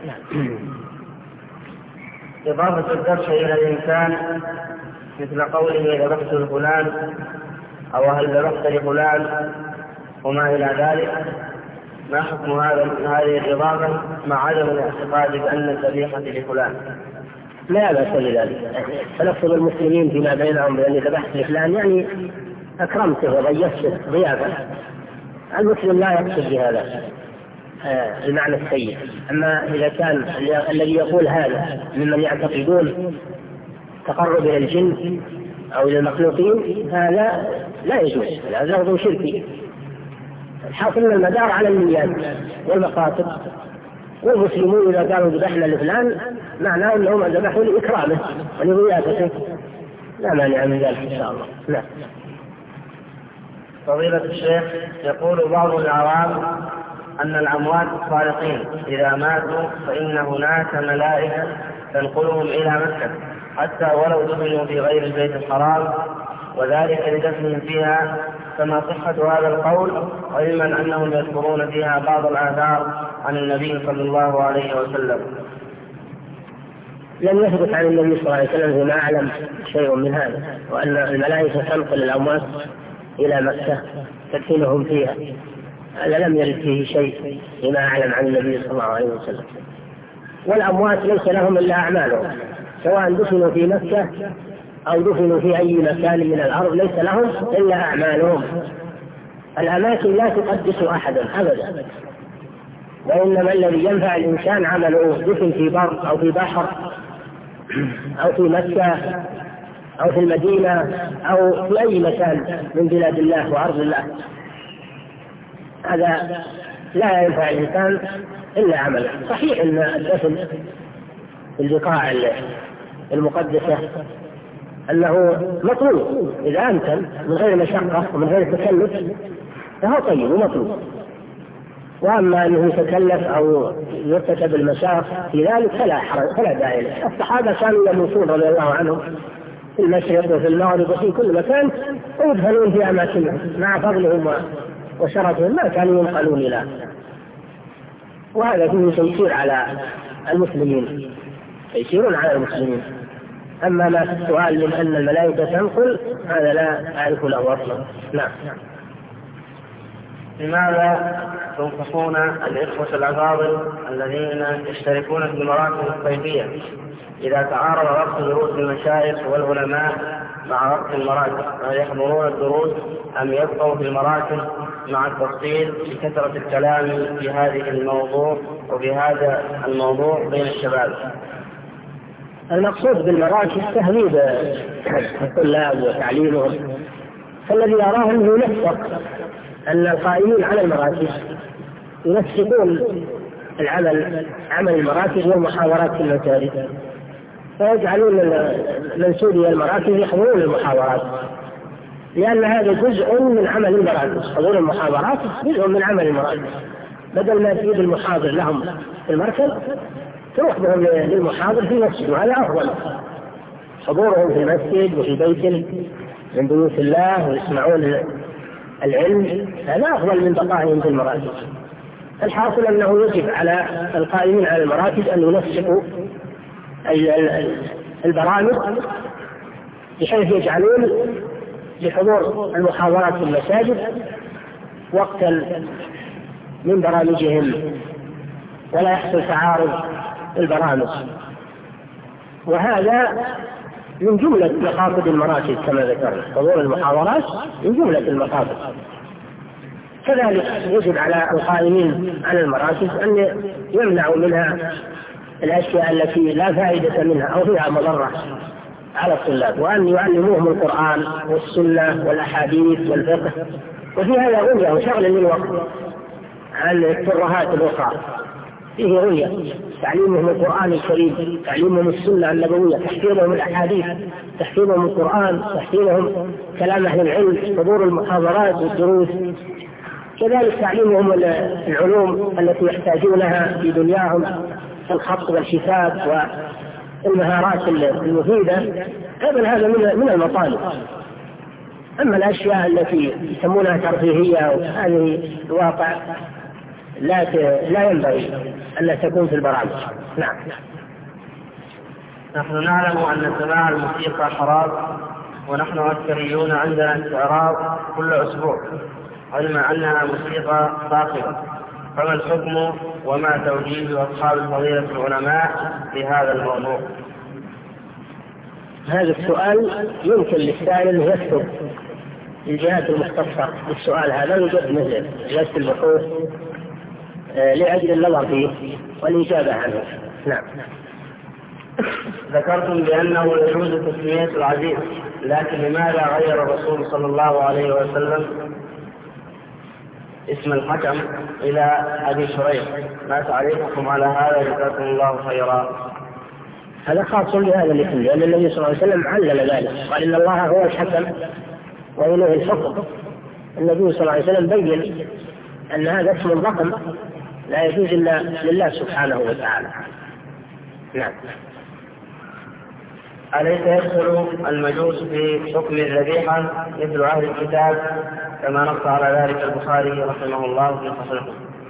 إضافة الذبح إلى الإنسان مثل قوله ذبحت لفلان أو هل ذبحت لفلان وما إلى ذلك، ما حكم هذا هذه الإضافة مع عدم الاعتقاد بأن الذبيحة لفلان؟ لا بأس بذلك. تلفظ المسلمين فيما بينهم بأن ذبحت لفلان يعني أكرمته وضيفته ضيافة. المسلم لا يقصد بهذا آه المعنى السيء. أما إذا كان الذي يقول هذا ممن يعتقدون تقرب إلى الجن أو إلى المخلوقين هذا لا يجوز، هذا لفظ شركي. الحاصل المدار على النيات والمقاصد، والمسلمون إذا كانوا ذبحنا لفلان معناه أنهم ذبحوا لإكرامه ولضيافته، لا مانع من ذلك إن شاء الله. لا. فضيلة الشيخ، يقول بعض العوام أن الأموات الصالحين إذا ماتوا فإن هناك ملائكة تنقلهم إلى مكة حتى ولو دفنوا في غير البيت الحرام، وذلك لدفنهم فيها، فما صحة هذا القول؟ علما أنهم يذكرون فيها بعض الآثار عن النبي صلى الله عليه وسلم. لم يثبت عن النبي صلى الله عليه وسلم فيما أعلم شيء من هذا، وأن الملائكة تنقل الأموات إلى مكة تدفنهم فيها، هذا لم يرد فيه شيء فيما أعلم عن النبي صلى الله عليه وسلم. والأموات ليس لهم إلا أعمالهم، سواء دفنوا في مكة أو دفنوا في أي مكان من الأرض ليس لهم إلا أعمالهم. الأماكن لا تقدس أحدا أبدا، وإنما الذي ينفع الإنسان عمله، دفن في بر أو في بحر أو في مكة أو في المدينة أو في أي مكان من بلاد الله وأرض الله، هذا لا ينفع الإنسان إلا عمله. صحيح أن الدفن في البقاع المقدسة أنه مطلوب إذا أمكن من غير مشقة ومن غير تكلف فهو طيب ومطلوب، وأما أنه يتكلف أو يرتكب المشاق في ذلك فلا حرج فلا داعي له. الصحابة كانوا يموتون رضي الله عنهم في المشرق وفي المغرب وفي كل مكان ويدفنون في أماكنهم مع فضلهم وشرفهم، ما كانوا ينقلون إلى، وهذا فيه تيسير على المسلمين، تيسير على المسلمين. أما ما في السؤال من أن الملائكة تنقل هذا لا أعرف له أصلا. نعم. لماذا تنصحون الإخوة الأفاضل الذين يشتركون في المراكز الصيفية إذا تعارض وقت دروس المشايخ والعلماء مع وقت المراكز، هل يحضرون الدروس أم يبقوا في المراكز، مع التفصيل في كثرة الكلام في هذه الموضوع وفي هذا الموضوع بين الشباب؟ المقصود بالمراكز تهذيب الطلاب وتعليمهم، فالذي يراه أنه ينسق أن القائمين على المراكز ينسقون العمل عمل المراكز والمحاضرات في المساجد، فيجعلون منسوبي المراكز يحضرون المحاضرات، لأن هذا جزء من عمل المراكز. حضور المحاضرات جزء من عمل المراكز، بدل ما تجيب المحاضر لهم في المركز تروح بهم للمحاضر في المسجد، وهذا أفضل. حضورهم في المسجد وفي بيت من بيوت الله ويسمعون العلم هذا أفضل من بقائهم في المراكز. الحاصل أنه يجب على القائمين على المراكز أن ينسقوا البرامج بحيث يجعلون لحضور المحاضرات في المساجد وقتا من برامجهم ولا يحصل تعارض البرامج، وهذا من جملة مقاصد المراكز كما ذكرنا. حضور المحاضرات من جملة المقاصد. كذلك يجب على القائمين على المراكز أن يمنعوا منها الأشياء التي لا فائدة منها أو فيها مضرة، على الطلاب، وأن يعلموهم القرآن والسنة والأحاديث والفقه، وفي هذا غنية وشغل للوقت عن الترهات الأخرى. فيه غنية، تعليمهم القرآن الكريم، تعليمهم السنة النبوية، تحفيظهم الأحاديث، تحفيظهم القرآن، تحفيظهم كلام أهل العلم، حضور المحاضرات والدروس، كذلك تعليمهم العلوم التي يحتاجونها في دنياهم، الخط والحساب والمهارات المفيدة. أيضا هذا من المطالب. أما الأشياء التي يسمونها ترفيهية هذه الواقع لا لا ينبغي أن تكون في البرامج. نعم. نحن نعلم أن سماع الموسيقى حرام، ونحن عسكريون عندنا استعراض كل أسبوع، علم أنها موسيقى فاخرة، فما الحكم وما توجيه أصحاب الفضيلة العلماء في هذا الموضوع؟ هذا السؤال يمكن للسائل أن يكتب الجهات المختصة بالسؤال هذا، يوجد مثل جلسة البحوث لأجل النظر فيه والإجابة عنه. نعم. ذكرتم بأنه يجوز تسمية العزيز، لكن لماذا غير الرسول صلى الله عليه وسلم اسم الحكم إلى أبي شريح؟ ما تعليقكم على هذا؟ جزاكم الله خيرا. هذا خاص بهذا الاسم، لأن النبي صلى الله عليه وسلم علل ذلك، قال إن الله هو الحكم وإليه الحكم. النبي صلى الله عليه وسلم بين أن هذا اسم ضخم لا يجوز إلا لله سبحانه وتعالى. نعم. أليس يدخل المجوس في حكم الذبيحة مثل أهل الكتاب كما نص على ذلك البخاري رحمه الله في صحيحه؟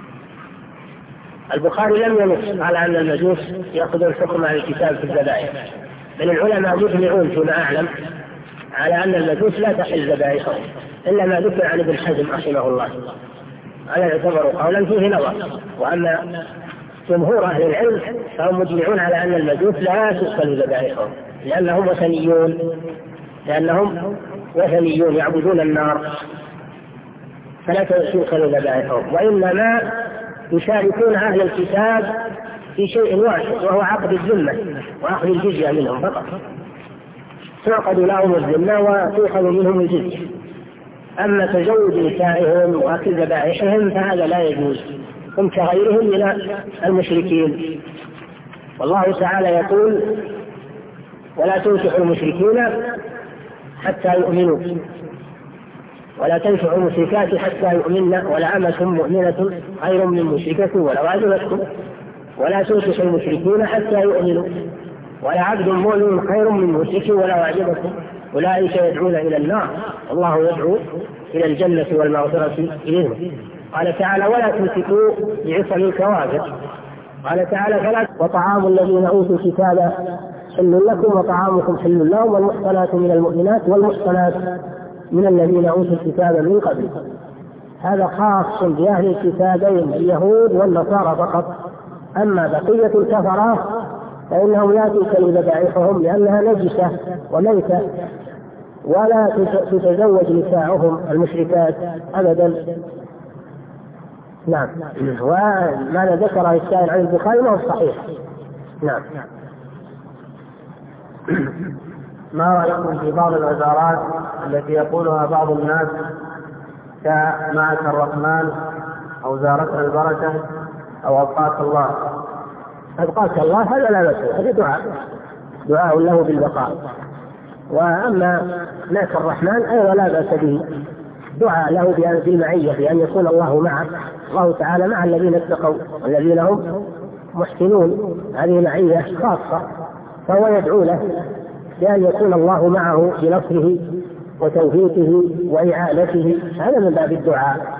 البخاري لم ينص على أن المجوس يأخذون حكم أهل الكتاب في الذبائح، بل العلماء مجمعون فيما أعلم على أن المجوس لا تحل ذبائحهم إلا ما ذكر عن ابن حزم رحمه الله. هذا يعتبر قولا فيه نظر. وأما جمهور أهل العلم فهم مجمعون على أن المجوس لا تؤكل ذبائحهم، لأنهم وثنيون لأنهم وثنيون يعبدون النار، فلا تؤكل ذبائحهم، وإنما يشاركون أهل الكتاب في شيء واحد، وهو عقد الذمة وأخذ الجزية منهم فقط. تعقد لهم الذمة وتؤخذ منهم الجزية. أما تزوج نسائهم وأكل ذبائحهم فهذا لا يجوز، هم كغيرهم من المشركين. والله تعالى يقول: ولا تنكحوا المشركين حتى يؤمنوا، ولا تنكحوا المشركات حتى يؤمنن، ولا أمة مؤمنة خير من مشركة ولو أعجبتكم، ولا تنكحوا المشركين حتى يؤمنوا، ولا عبد مؤمن خير من مشرك ولو أعجبكم، أولئك يدعون إلى النار والله يدعو إلى الجنة والمغفرة بإذنه. قال تعالى: ولا تمسكوا بعصم الكوافر. قال تعالى: فلا وطعام الذين أوتوا الكتاب حل لكم وطعامكم حل لهم، والمحصنات من المؤمنات والمحصنات من الذين أوتوا الكتاب من قبل. هذا خاص بأهل الكتابين اليهود والنصارى فقط. أما بقية الكفرة فإنهم لا تؤكل ذبائحهم لأنها نجسة وميتة، ولا تتزوج نساءهم المشركات أبدا. نعم. وما ذكره السائل عن البخاري هو الصحيح. نعم. ما رأيكم في بعض العبارات التي يقولها بعض الناس كمعك الرحمن أو زارتنا البركة أو أبقاك الله؟ أبقاك الله هذا لا بأس، هذا دعاء دعاء له بالبقاء. وأما معك الرحمن أيضا لا بأس به، دعاء له بالمعية، بأن يكون الله معه. الله تعالى مع الذين اتقوا والذين هم محسنون، هذه معية خاصة، فهو يدعو له بأن يكون الله معه بنصره وتوفيقه وإعانته، هذا من باب الدعاء.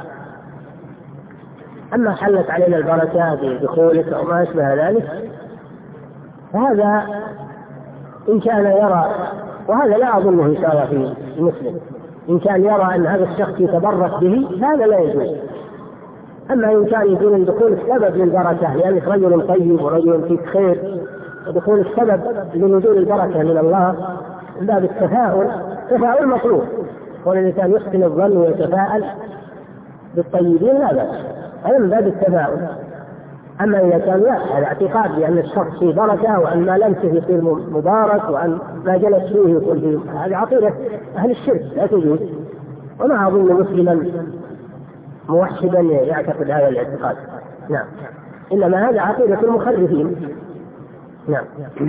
أما حلت علينا البركة بدخولك أو ما أشبه ذلك فهذا إن كان يرى، وهذا لا أظنه يساوى في المسلم، إن كان يرى أن هذا الشخص يتبرك به هذا لا يجوز. أما إن كان يكون الدخول السبب للبركة لأنك رجل طيب ورجل فيك خير، ودخول السبب لنزول البركة من الله من باب التفاؤل، تفاؤل مطلوب، والإنسان يحسن الظن ويتفاءل بالطيبين لا بأس، هذا من باب التفاؤل. أما إذا كان لا، هذا اعتقاد بأن الشخص فيه بركة وأن ما لمسه يصير مبارك وأن ما جلس فيه يكون فيه، هذه عقيدة أهل الشرك لا تجوز. وما أظن مسلما موحدا يعتقد هذا الاعتقاد. نعم، إنما هذا عقيدة المخرفين. نعم.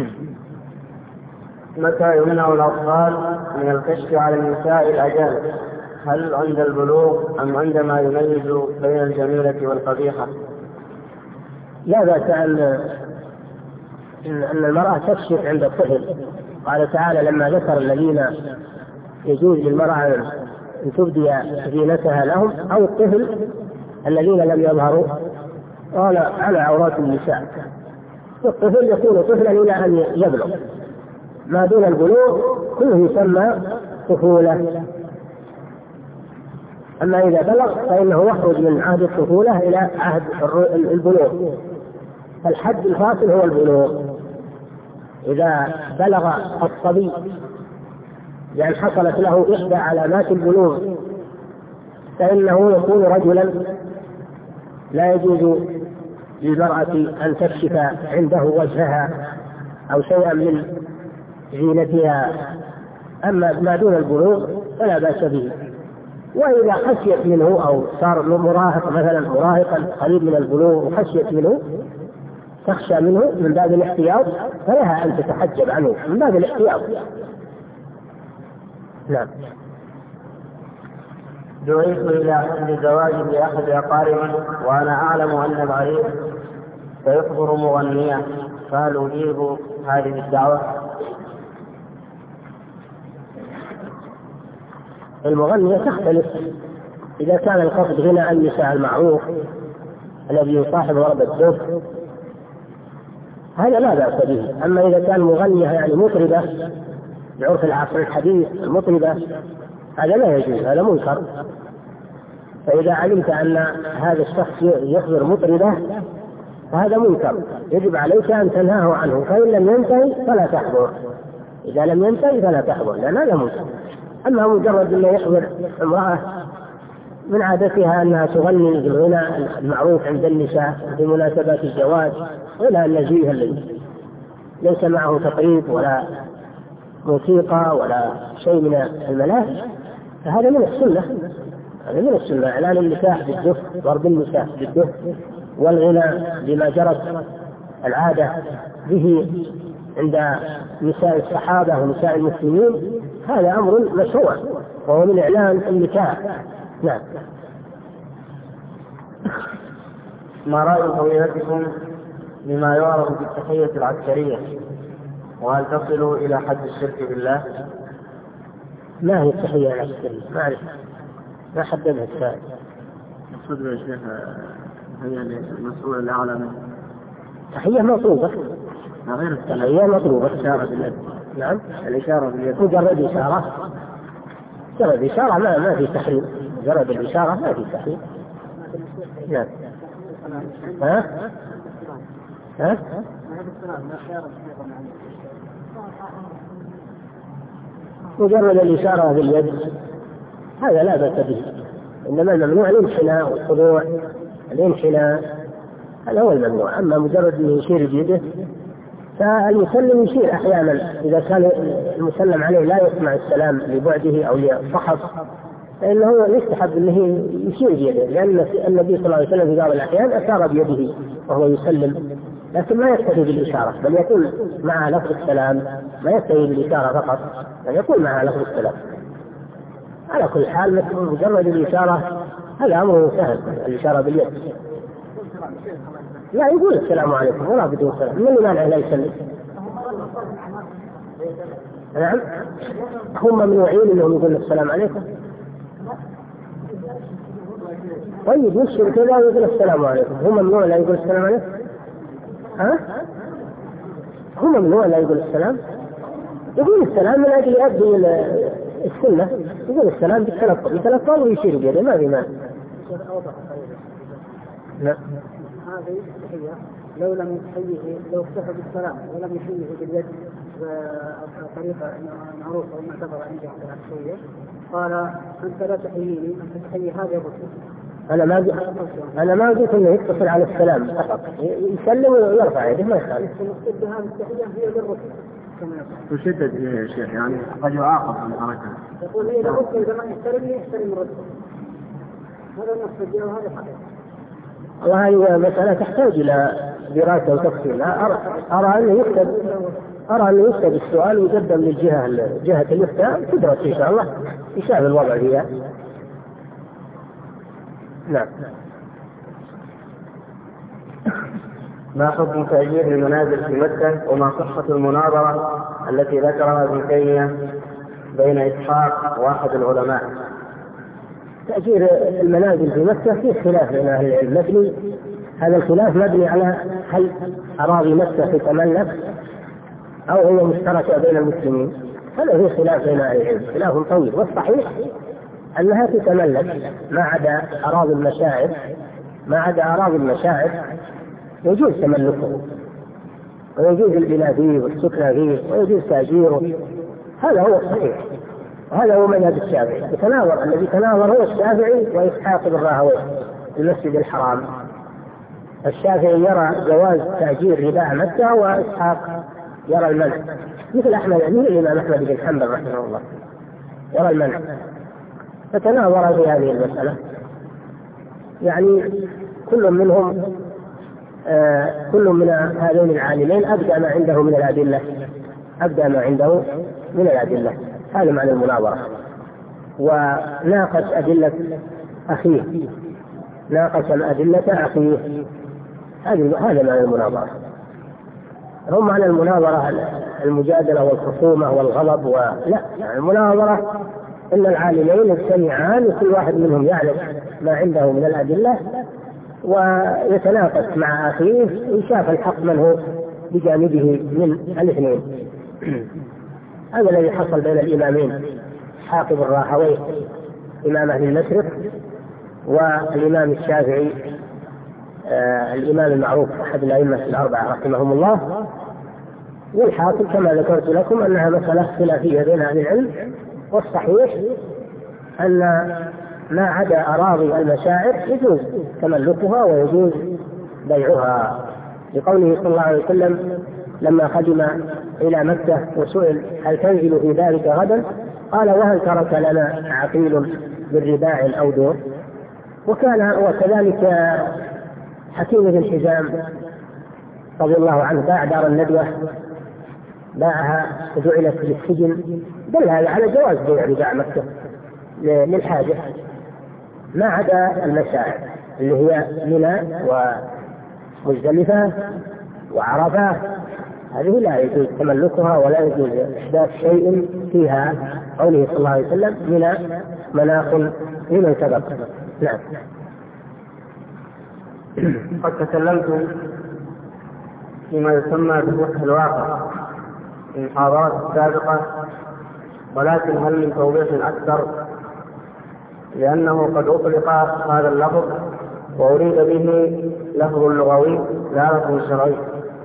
متى يمنع الأطفال من الكشف على النساء الأجانب؟ هل عند البلوغ أم عندما يميز بين الجميلة والقبيحة؟ لا بأس أن أن المرأة تكشف عند الطفل. قال تعالى لما ذكر الذين يجوز للمرأة أن تبدي زينتها لهم أو الطفل الذين لم يظهروا، قال على عورات النساء. الطفل يكون طفلا إلى أن يبلغ، ما دون البلوغ كله يسمى طفولة. أما إذا بلغ فإنه يخرج من عهد الطفولة إلى عهد البلوغ. فالحد الفاصل هو البلوغ. إذا بلغ الصبي يعني حصلت له إحدى علامات البلوغ فإنه يكون رجلا لا يجوز للمرأة أن تكشف عنده وجهها أو شيئا من زينتها. أما ما دون البلوغ فلا بأس به. وإذا خشيت منه أو صار مراهق مثلا مراهقا قريب من البلوغ وخشيت منه تخشى منه من باب الاحتياط فلها أن تتحجب عنه من باب الاحتياط. نعم. دعيت إلى حفل زواجي بأحد أقاربي وأنا أعلم أن العريس سيحضر مغنيا، فهل أجيب هذه الدعوة؟ المغنية تختلف. إذا كان القصد غنى النساء المعروف الذي يصاحب ضرب الدف هذا لا بأس به. أما إذا كان مغنية يعني مطربة بعرف العصر الحديث المطربة هذا لا يجوز، هذا منكر. فإذا علمت أن هذا الشخص يحضر مطربة فهذا منكر، يجب عليك أن تنهاه عنه، فإن لم ينتهي فلا تحضر. إذا لم ينتهي فلا تحضر لأن هذا منكر. أما مجرد أن يحضر امرأة من عادتها أنها تغني بالغناء المعروف عند النساء في مناسبات الزواج ولا النزيه الذي ليس معه تقريب ولا موسيقى ولا شيء من الملاهي فهذا من السنة. هذا من السنة إعلان النساء بالدف، ضرب النساء بالدف والغناء بما جرت العادة به عند نساء الصحابة ونساء المسلمين، هذا أمر مشروع وهو من إعلان النكاح. نعم. ما رأي فضيلتكم بما يعرف بالتحية العسكرية، وهل تصل إلى حد الشرك بالله؟ ما هي التحية العسكرية؟ ما أعرف، ما حددها السائل. أقصد يا شيخ هي المسؤول الأعلى منه. تحية مطلوبة، غير التحية مطلوبة. إشارة باليد. نعم، الإشارة باليد مجرد إشارة، مجرد إشارة ما ما في تحريم، مجرد الإشارة ما في تحريم. نعم. ها؟ ها؟ مجرد الإشارة باليد هذا لا بأس به، إنما الممنوع الانحناء والخضوع. الانحناء هذا هو الممنوع. أما مجرد أن يشير بيده فالمسلم يشير أحيانا إذا كان المسلم عليه لا يسمع السلام لبعده أو لفحص فإنه يستحب أنه يشير بيده، لأن النبي صلى الله عليه وسلم في بعض الأحيان أشار بيده وهو يسلم، لكن ما يكتفي بالإشارة بل يكون مع لفظ السلام، ما يكتفي بالإشارة فقط بل يكون مع لفظ السلام. على كل حال مجرد الإشارة هذا أمر سهل، الإشارة باليد. لا يقول السلام عليكم ولا بدون السلام، من اللي مانع لا يسلم؟ نعم، هم ممنوعين انهم يقولوا السلام عليكم. طيب يشير كذا ويقول السلام عليكم، هم ممنوع لا يقول السلام عليكم؟ ها؟ هم ممنوع لا يقول السلام؟ يقول السلام من اجل يؤدي السنة، يقول السلام بالتلفظ بالتلفظ ويشير بيده ما في مانع. لا. هذه التحية لو لم يحييه، لو اكتفى بالسلام ولم يحييه باليد بطريقة معروفة ومعتبرة عند العسكرية، قال أنت لا تحييني، أنت تحيي هذا الرسول، أنا ما أنا ما قلت إنه يتصل على السلام فقط، يسلم ويرفع يده ما يخالف. تشدد يا شيخ، يعني قد يعاقب عن حركة. يقول إذا قلت إذا ما يحترمني يحترم الرجل، هذا النص الجواب هذا حقيقي. وهذه مسألة تحتاج إلى دراسة وتفصيل. أرى أرى أنه يكتب أرى أنه يكتب السؤال ويقدم للجهة جهة الإفتاء تدرس إن شاء الله يسهل الوضع فيها. نعم. ما حكم تأجير المنازل في مكة، وما صحة المناظرة التي ذكرها ابن تيمية بين إسحاق واحد العلماء؟ تأجير المنازل في مكة فيه خلاف بين أهل العلم مبني، هذا الخلاف مبني على هل أراضي مكة تتملك أو هي مشتركة بين المسلمين. هذا فيه خلاف بين أهل العلم خلاف طويل، والصحيح أنها تتملك ما عدا أراضي المشاعر، ما عدا أراضي المشاعر يجوز تملكه ويجوز البناء فيه والسكنى فيه ويجوز تأجيره. هذا هو الصحيح وهذا هو مذهب الشافعي. يتناظر الذي تناظر هو الشافعي وإسحاق بن راهويه في المسجد الحرام. الشافعي يرى جواز تأجير رباع مكة وإسحاق يرى المنع، مثل أحمد مثل الإمام أحمد بن حنبل رحمه الله يرى المنع. فتناظر في هذه المسألة، يعني كل منهم آه كل من هذين العالمين أبدأ ما عنده من الأدلة أبدأ ما عنده من الأدلة هذا معنى المناظرة. وناقش أدلة أخيه ناقش الأدلة أخيه هذا معنى المناظرة. هم معنى المناظرة المجادلة والخصومة والغضب ولا يعني المناظرة إن العالمين يجتمعان وكل واحد منهم يعرف ما عنده من الأدلة ويتناقش مع أخيه ويشاف الحق من هو بجانبه من الاثنين. هذا الذي حصل بين الإمامين إسحاق بن راهويه إمام أهل المشرق والإمام الشافعي آه الإمام المعروف أحد الأئمة الأربعة رحمهم الله. والحاصل كما ذكرت لكم أنها مسألة خلافية بين أهل العلم، والصحيح أن ما عدا أراضي المشاعر يجوز تملكها ويجوز بيعها، لقوله صلى الله عليه وسلم لما قدم إلى مكة وسئل هل تنزل في ذلك غدا قال وهل ترك لنا عقيل بالرباع أو دور. وكان وكذلك حكيم بن حزام رضي الله عنه باع دار الندوة باعها وجعلت للسجن، دل هذا على جواز بيع رباع مكة للحاجة ما عدا المشاعر اللي هي منى ومزدلفة وعرفة، هذه لا يجوز تملكها ولا يجوز إحداث شيء فيها، قوله صلى الله عليه وسلم منى مناخ لمن سبق. نعم. قد تكلمت فيما يسمى بفقه الواقع في المحاضرات السابقة، ولكن هل من توضيح أكثر؟ لأنه قد أطلق هذا اللفظ وأريد به لفظ لغوي لا لفظ شرعي.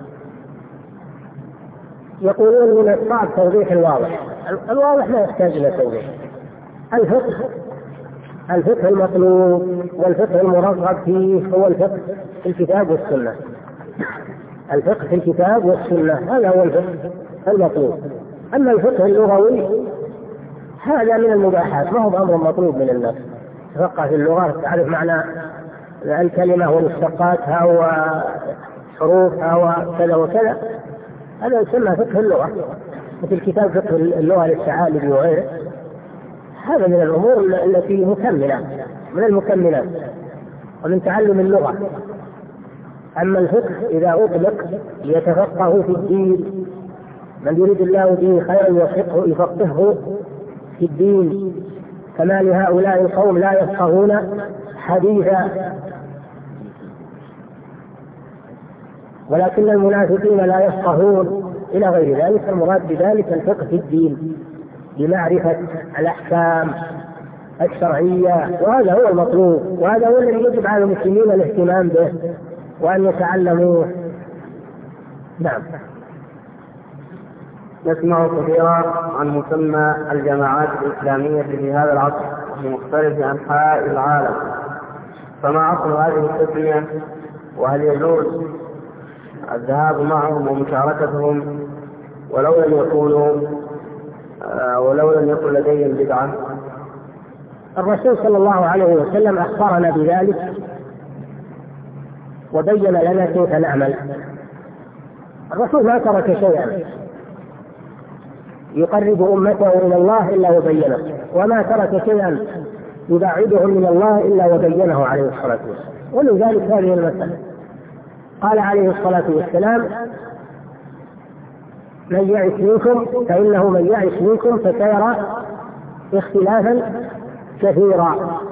يقولون من الصعب توضيح الواضح. الواضح لا يحتاج إلى توضيح. الفقه الفقه المطلوب والفقه المرغب فيه هو الفقه في الكتاب والسنة. الفقه في الكتاب والسنة هذا هو الفقه المطلوب. أما الفقه اللغوي هذا من المباحات، ما هو أمر مطلوب من الناس. تفقه في اللغة تعرف معنى الكلمة ومشتقاتها وحروفها وكذا وكذا، هذا يسمى فقه اللغة. مثل كتاب فقه اللغة للثعالبي وغيره، هذا من الأمور التي مكملة من المكملات ومن تعلم اللغة. أما الفقه إذا أطلق يتفقه في الدين، من يريد الله به خيرا يفقهه يفقهه في الدين، كما لهؤلاء القوم لا يفقهون حديثا ولكن المنافقين لا يفقهون إلى غير ذلك. المراد بذلك الفقه في الدين بمعرفة الأحكام الشرعية، وهذا هو المطلوب، وهذا هو الذي يجب على المسلمين الاهتمام به وأن يتعلموه. نعم. نسمع كثيرا عن مسمى الجماعات الإسلامية في هذا العصر في مختلف أنحاء العالم، فما أصل هذه التسمية؟ وهل يجوز الذهاب معهم ومشاركتهم ولو لم يكونوا ولو لم يكن لديهم بدعة؟ الرسول صلى الله عليه وسلم أخبرنا بذلك وبين لنا كيف نعمل. الرسول ما ترك شيئا يقرب أمته إلى الله إلا وبينه، وما ترك شيئا يبعدهم من الله إلا وبينه عليه الصلاة والسلام. ولذلك هذه المسألة قال عليه الصلاة والسلام: من يعش منكم فإنه من يعش منكم فسيرى اختلافا كثيرا.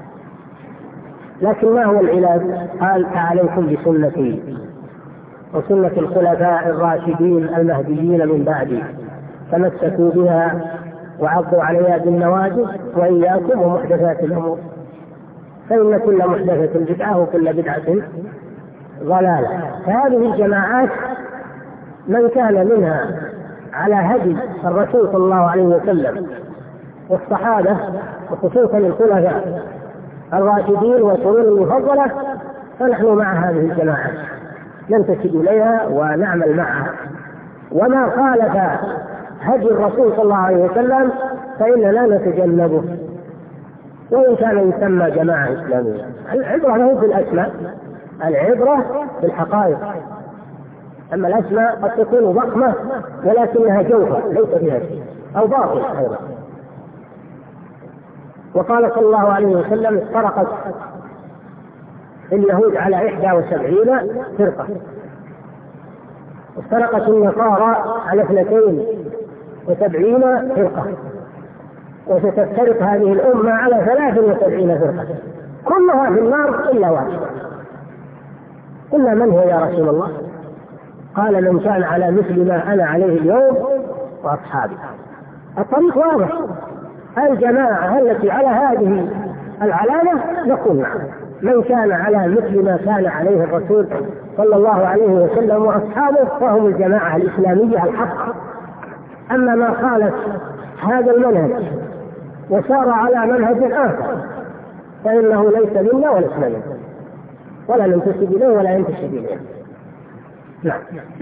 لكن ما هو العلاج؟ قال: فعليكم بسنتي وسنة الخلفاء الراشدين المهديين من بعدي، تمسكوا بها وعضوا عليها بالنواجذ، وإياكم ومحدثات الأمور، فإن كل محدثة بدعة وكل بدعة ضلالة. فهذه الجماعات من كان منها على هدي الرسول صلى الله عليه وسلم والصحابة وخصوصا الخلفاء الراشدين والقرون المفضلة فنحن مع هذه الجماعات ننتسب إليها ونعمل معها، وما خالف هدي الرسول صلى الله عليه وسلم فإننا نتجنبه وإن كان يسمى جماعة إسلامية. العبرة له في الأسماء، العبرة في الحقائق. أما الأسماء قد تكون ضخمة ولكنها جوفة ليس فيها شيء أو باطل أيضا. وقال صلى الله عليه وسلم: افترقت اليهود على إحدى وسبعين فرقة، افترقت النصارى على اثنتين وسبعين فرقة، وستفترق هذه الأمة على ثلاث وسبعين فرقة كلها في النار إلا واحدة. قلنا: من هو يا رسول الله؟ قال: من كان على مثل ما أنا عليه اليوم وأصحابي. الطريق واضح، الجماعة التي على هذه العلامة نكون معها. من كان على مثل ما كان عليه الرسول صلى الله عليه وسلم وأصحابه فهم الجماعة الإسلامية الحق. أما ما خالف هذا المنهج وسار على منهج آخر فإنه ليس منا ولسنا منه ولا ننتسب إليه ولا ينتسب إليه. نعم.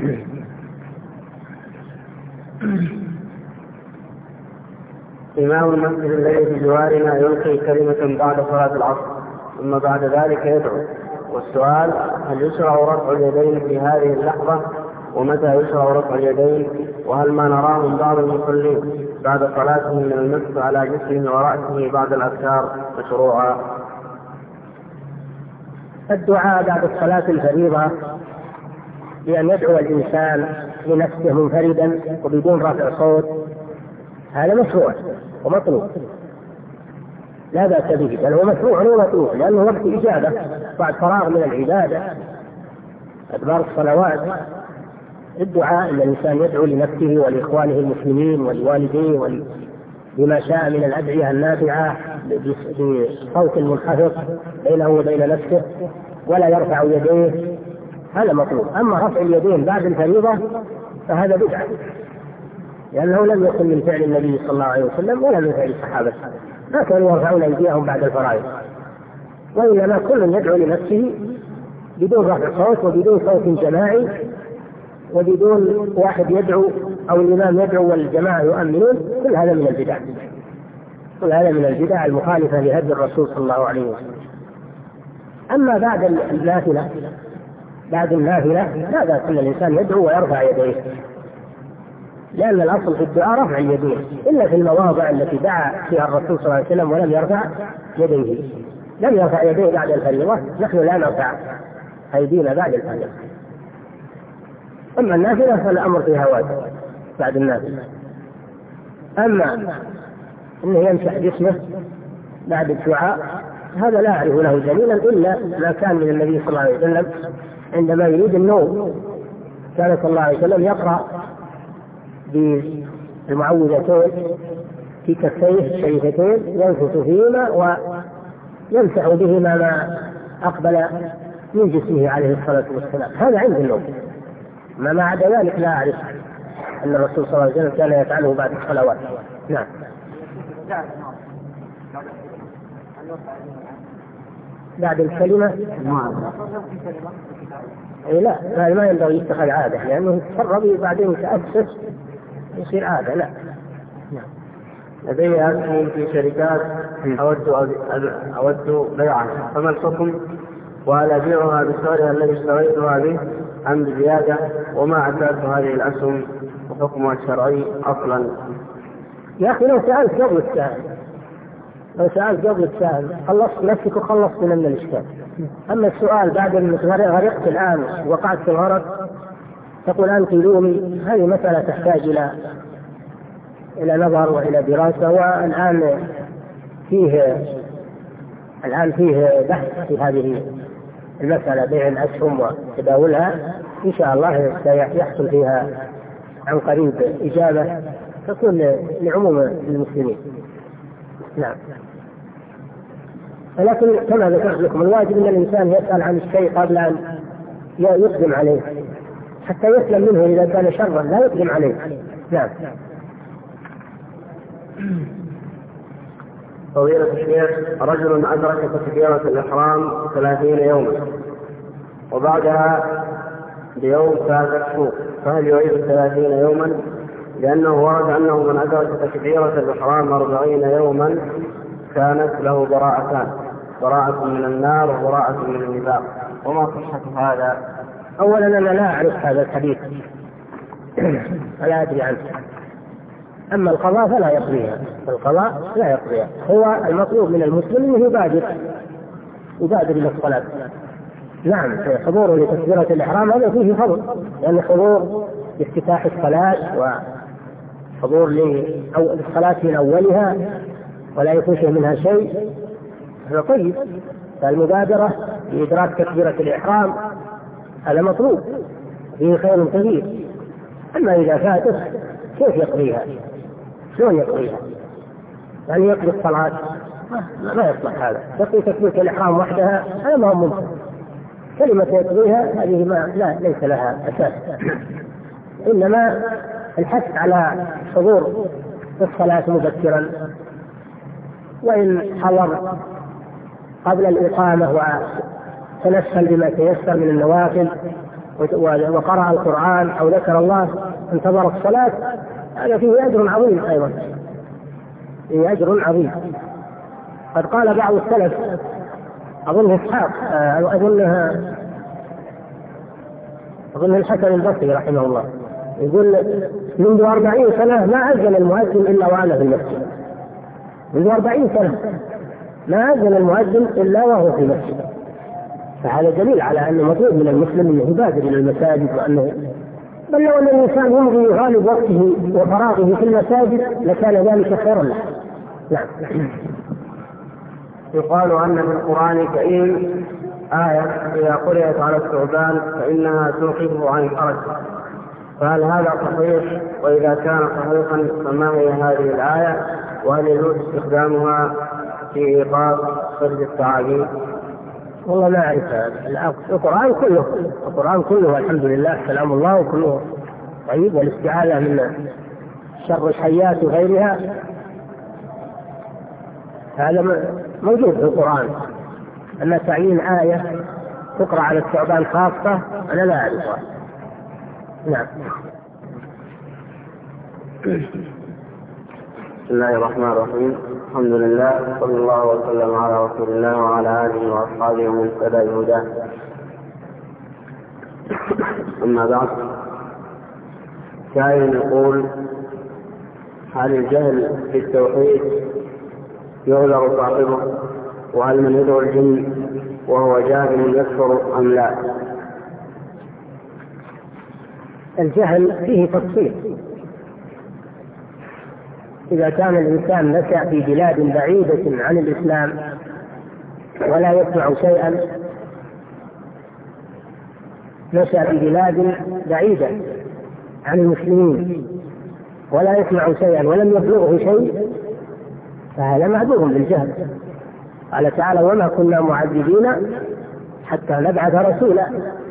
إمام المسجد الذي في جوارنا يلقي كلمة بعد صلاة العصر ثم بعد ذلك يدعو. والسؤال: هل يشرع رفع اليدين في هذه اللحظة؟ ومتى يشرع رفع اليدين؟ وهل ما نراه من بعض المصلين بعد صلاته من المسح على جسمه ورأسه بعد الأذكار مشروعا؟ الدعاء بعد الصلاة الفريضة بأن يدعو الإنسان لنفسه منفردا وبدون رفع صوت هذا مشروع ومطلوب لا بأس به، بل هو مشروع ومطلوب لأنه وقت إجابة بعد فراغ من العبادة أدبار الصلوات. الدعاء أن الإنسان يدعو لنفسه ولإخوانه المسلمين ولوالديه بما شاء من الأدعية النافعة بصوت منخفض بينه وبين نفسه ولا يرفع يديه، هذا مطلوب. أما رفع اليدين بعد الفريضة فهذا بدعة، لأنه لم يكن من فعل النبي صلى الله عليه وسلم ولا من فعل الصحابة، ما كانوا يرفعون أيديهم بعد الفرائض، وإنما كل يدعو لنفسه بدون رفع صوت وبدون صوت جماعي وبدون واحد يدعو أو الإمام يدعو والجماعة يؤمنون. كل هذا من البدع، كل هذا من البدع المخالفة لهدي الرسول صلى الله عليه وسلم. أما بعد النافلة بعد النافلة لا بأس أن الإنسان يدعو ويرفع يديه، لأن الأصل في الدعاء رفع اليدين إلا في المواضع التي دعا فيها الرسول صلى الله عليه وسلم ولم يرفع يديه. لم يرفع يديه بعد الفريضة، نحن لا نرفع أيدينا بعد الفريضة. أما النافلة فالأمر فيها واجب بعد النافلة. أما أنه يمسح جسمه بعد الدعاء هذا لا أعرف له دليلا إلا ما كان من النبي صلى الله عليه وسلم عندما يريد النوم كان صلى الله عليه وسلم يقرأ بالمعوذتين في كفيه الشريفتين ينفث فيهما ويمسح بهما ما أقبل من جسمه عليه الصلاة والسلام. هذا عند النوم. ما ما عدا ذلك لا أعرف أن الرسول صلى الله عليه وسلم كان يفعله بعد الصلوات. نعم. بعد الكلمة أي لا، ما ما ينبغي يتخذ عادة، لأنه تسرب بعدين تأسس يصير عادة. لا. لدي أسهم في شركات أود أود بيعها، فما الحكم؟ وهل أبيعها بسعرها الذي اشتريتها به أم بزيادة؟ وما أساس هذه الأسهم وحكمها الشرعي أصلا؟ يا أخي لو سألت قبل السائل، لو سألت قبل السائل خلصت نفسك وخلصت من الإشكال. أما السؤال بعد أن غرقت الآن وقعت في الغرق تقول أنت لومي، هذه مسألة تحتاج إلى إلى نظر وإلى دراسة، والآن فيه الآن فيه بحث في هذه المسألة، بيع الأسهم وتداولها، إن شاء الله سيحصل فيها عن قريب إجابة تكون لعموم المسلمين. نعم. ولكن كما ذكرت لكم الواجب أن الإنسان يسأل عن الشيء قبل أن يقدم عليه حتى يسلم منه، إذا كان شرا لا يقدم عليه. نعم. فضيلة الشيخ، رجل أدرك تكبيرة الإحرام ثلاثين يوما وبعدها بيوم فات السوق، فهل يعيد الثلاثين يوما؟ لأنه ورد أنه من أدرك تكبيرة الإحرام أربعين يوما كانت له براءتان، براءة من النار وبراءة من النفاق، وما صحة هذا؟ أولا أنا لا أعرف هذا الحديث فلا أدري عنه. أما القضاء فلا يقضيها، القضاء لا يقضيها. هو المطلوب من المسلم أنه يبادر يبادر إلى الصلاة. نعم، حضوره لتكبيرة الإحرام هذا فيه فضل، لأن حضور لافتتاح الصلاة وحضور للصلاة من أولها ولا يفوته منها شيء هذا طيب. فالمبادرة لإدراك تكبيرة الإحرام هذا مطلوب، فيه خير كبير. أما إذا فاتت كيف يقضيها؟ شلون يقضيها؟ يعني يقضي الصلاة؟ ما يصلح هذا. تقضي تكبيرة الإحرام وحدها هذا ما هو ممكن. كلمة يقضيها هذه ما لا ليس لها أساس. إنما الحث على حضور الصلاة مبكرا، وإن حضر قبل الإقامة وتنفل بما تيسر من النوافل وقرأ القرآن أو ذكر الله انتظر الصلاة، هذا فيه أجر عظيم أيضا، فيه أجر عظيم. قد قال بعض السلف، أظن إسحاق أظنها أظن الحسن البصري رحمه الله يقول منذ أربعين سنة ما أذن المؤذن إلا وأنا في المسجد. منذ أربعين سنة ما أذن المؤذن إلا وهو في المسجد. فهذا دليل على أنه مطلوب من المسلم أنه يبادر إلى المساجد، وأنه بل لو أن الإنسان يمضي غالب وقته وفراغه في المساجد لكان ذلك خيرا له. نعم. يقال أن في القرآن الكريم آية إذا قرأت على الثعبان فإنها توقفه عن الحرج، فهل هذا صحيح؟ وإذا كان صحيحا فما هي هذه الآية؟ وهل يجوز استخدامها في إيقاف صرف التعابين؟ والله ما أعرف. القرآن كله القرآن كله الحمد لله كلام الله وكله طيب، والاستعاذة من شر الحيات وغيرها هذا موجود في القرآن. أما تعيين آية تقرأ على الثعبان خاصة أنا لا أعرفها. نعم. بسم الله الرحمن الرحيم، الحمد لله صلى الله وسلم على رسول الله وعلى آله وأصحابه ومن اهتدى بهداه. أما بعد، كائن يقول: هل الجهل في التوحيد يعذر صاحبه؟ وهل من يدعو الجن وهو جاهل يكفر أم لا؟ الجهل فيه تفصيل. إذا كان الإنسان نشأ في بلاد بعيدة عن الإسلام ولا يسمع شيئا، نشأ في بلاد بعيدة عن المسلمين ولا يسمع شيئا ولم يبلغه شيء، فهذا معذور بالجهل. قال تعالى: وما كنا معذبين حتى نبعث رسولا.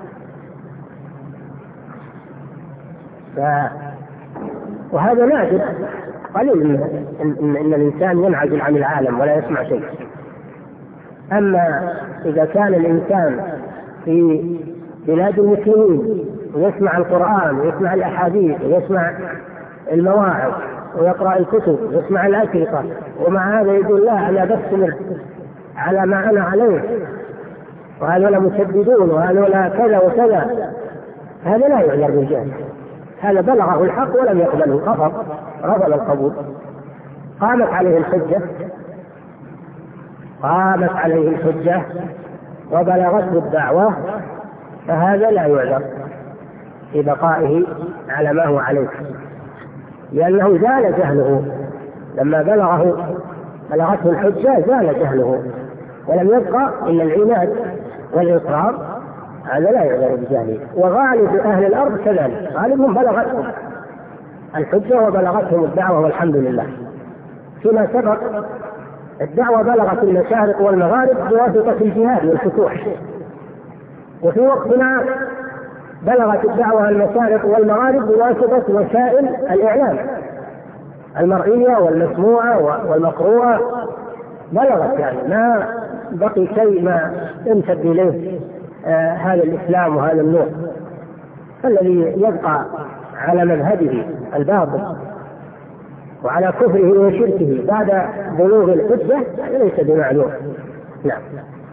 ف... وهذا نادر، قليل إن, إن, إن الإنسان ينعزل عن العالم ولا يسمع شيء. أما إذا كان الإنسان في بلاد المسلمين ويسمع القرآن ويسمع الأحاديث ويسمع المواعظ ويقرأ الكتب ويسمع الأشرطة ومع هذا يقول لا أنا بستمر على ما أنا عليه وهذولا مسددون وهذولا كذا وكذا، هذا لا يعذر بالجهل، هذا بلغه الحق ولم يقبله، رفض رفض القبول، قامت عليه الحجة قامت عليه الحجة وبلغته الدعوة، فهذا لا يعذر في بقائه على ما هو عليه، لأنه زال جهله لما بلغه بلغته الحجة، زال جهله ولم يبقى إلا العناد والإصرار، هذا لا يعذر بجهله. وغالب أهل الأرض كذلك، غالبهم بلغتهم الحجة وبلغتهم الدعوة والحمد لله. فيما سبق الدعوة بلغت المشارق والمغارب بواسطة الجهاد والفتوح، وفي وقتنا بلغت الدعوة المشارق والمغارب بواسطة وسائل الإعلام المرئية والمسموعة والمقروءة، بلغت يعني ما بقي شيء ما ينسب إليه آه هذا الإسلام وهذا النور. فالذي يبقى على مذهبه الباطل وعلى كفره وشركه بعد بلوغ الحجة ليس بمعلوم. نعم.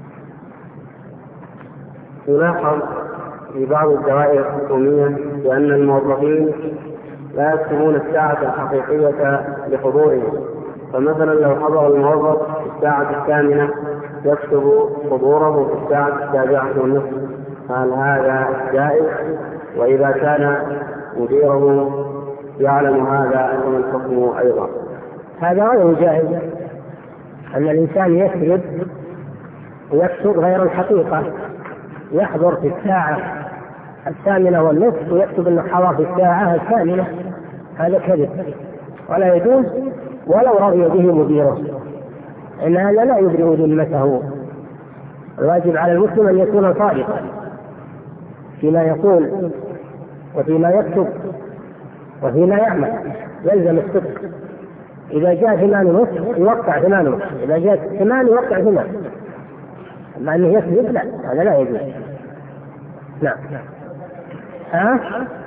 يلاحظ في بعض الدوائر الحكومية بأن الموظفين لا يكتبون الساعة الحقيقية لحضورهم، فمثلا لو حضر الموظف في الساعة الثامنة يكتب حضوره في الساعة السابعة والنصف، هل هذا جائز؟ وإذا كان مديره يعلم هذا فما الحكم أيضا؟ هذا غير جائز، أن الإنسان يكذب ويكتب غير الحقيقة، يحضر في الساعة الثامنة والنصف ويكتب أنه حضر في الساعة الثامنة، هذا كذب ولا يجوز ولو رضي به مديره، إن هذا لا يبرئ ذمته. الواجب على المسلم أن يكون صادقا فيما يقول وفيما يكتب وفيما يعمل، يلزم الصدق. إذا جاء ثمان ونصف يوقع ثمان ونصف، إذا جاء ثمان يوقع ثمان، أما أنه يكذب لا، هذا لا يجوز. نعم. ها؟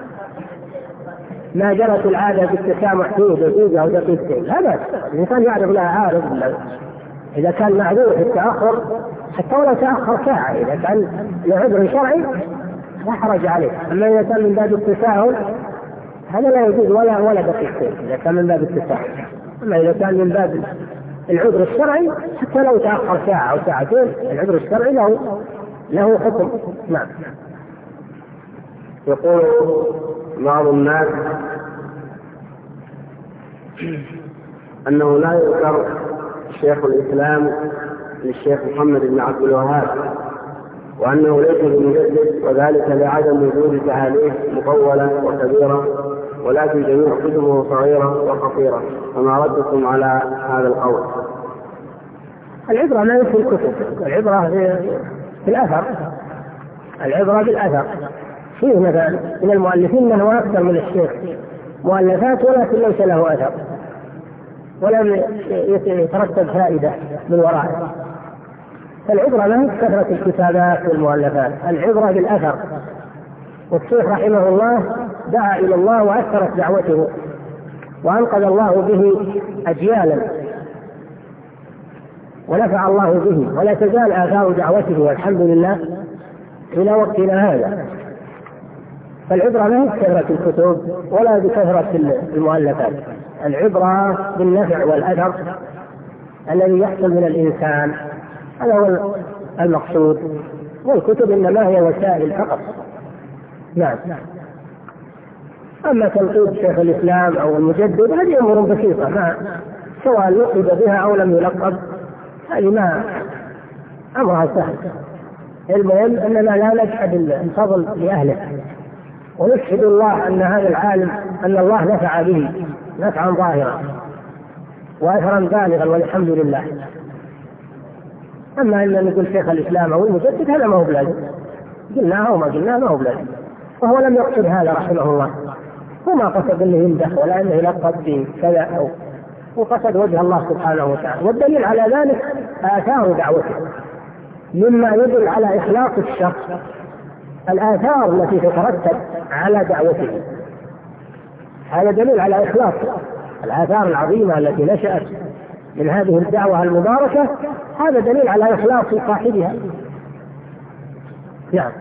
ما جرت العادة بالتسامح فيه دقيقة أو دقيقتين، لا بأس، الإنسان يعرف لها عارض. إذا كان معذور في التأخر حتى ولو تأخر ساعة، إذا كان لعذر شرعي لا حرج عليه. أما إذا كان من باب التساهل هذا لا يجوز ولا ولا دقيقتين، إذا كان من باب التساهل. أما إذا كان من باب العذر الشرعي حتى لو تأخر ساعة أو ساعتين، العذر الشرعي له له حكم. نعم. يقول بعض الناس أنه لا يذكر شيخ الإسلام للشيخ محمد بن عبد الوهاب، وأنه ليس بمجدد، وذلك لعدم وجود تعاليف مطولة وكبيرة، ولكن جميع كتبه صغيرة وقصيرة، فما ردكم على هذا القول؟ العبرة لا في الكتب، العبرة في الأثر، العبرة بالأثر. فيه مثلا من المؤلفين من هو أكثر من الشيخ مؤلفات ولكن ليس له أثر ولم يترتب فائدة من ورائه. فالعبرة لا هي كثرة الكتابات والمؤلفات، العبرة بالأثر. والشيخ رحمه الله دعا إلى الله وأثرت دعوته وأنقذ الله به أجيالا ونفع الله به، ولا تزال آثار دعوته والحمد لله إلى وقتنا هذا. فالعبرة لا هي بكثرة الكتب ولا بكثرة المؤلفات، العبرة بالنفع والأثر الذي يحصل من الإنسان، هذا هو المقصود. والكتب إنما هي وسائل فقط. نعم. أما تنقيب شيخ الإسلام أو المجدد هذه أمور بسيطة، ما سواء لقب بها أو لم يلقب، هذه ما أمرها سهل. المهم أننا لا نجحد الفضل لأهله، ونشهد الله أن هذا العالم أن الله نفع به نفعا ظاهرا وأثرا بالغا والحمد لله. أما أن نقول شيخ الإسلام أو المجدد هذا ما هو بلازم، قلناه أو ما قلناه ما هو بلازم، وهو لم يقصد هذا رحمه الله، هو ما قصد أنه يمدح ولا أنه يلقب بكذا، أو وقصد وجه الله سبحانه وتعالى. والدليل على ذلك آثار دعوته، مما يدل على إخلاص الشخص الآثار التي تترتب على دعوته، هذا دليل على إخلاصه. الآثار العظيمة التي نشأت من هذه الدعوة المباركة هذا دليل على إخلاص صاحبها. نعم.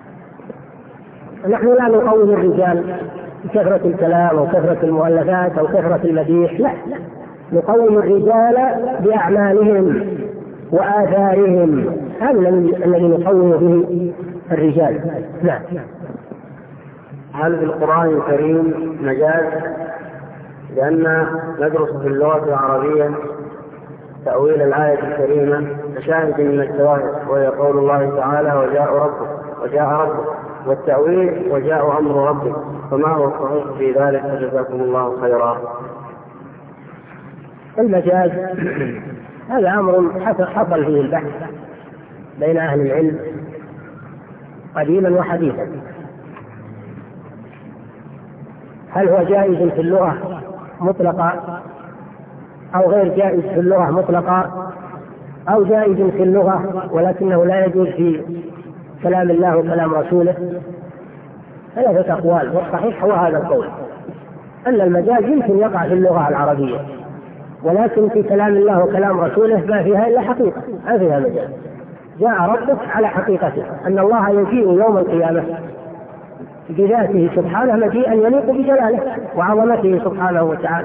نحن لا نقوم الرجال بكثرة الكلام أو كثرة المؤلفات أو كثرة المديح، لا، نقوم الرجال بأعمالهم وآثارهم، هذا الذي نقوم به الرجال. نعم. هل في القرآن الكريم مجاز؟ لأن ندرس في اللغة العربية تأويل الآية الكريمة كشاهد من الشواهد، وهي قول الله تعالى وجاء ربك وجاء ربك، والتأويل وجاء أمر ربك، فما هو الصحيح في ذلك؟ فجزاكم الله خيرا. المجاز هذا أمر حصل فيه البحث بين أهل العلم قديما وحديثا، هل هو جائز في اللغة مطلقا أو غير جائز في اللغة مطلقا، أو جائز في اللغة ولكنه لا يجوز في كلام الله وكلام رسوله. ثلاثة أقوال، والصحيح هو هذا القول، أن المجاز يمكن يقع في اللغة العربية، ولكن في كلام الله وكلام رسوله ما فيها إلا حقيقة، ما فيها مجاز. جاء ربك على حقيقته، أن الله يجيء يوم القيامة بذاته سبحانه مجيئا يليق بجلاله وعظمته سبحانه وتعالى.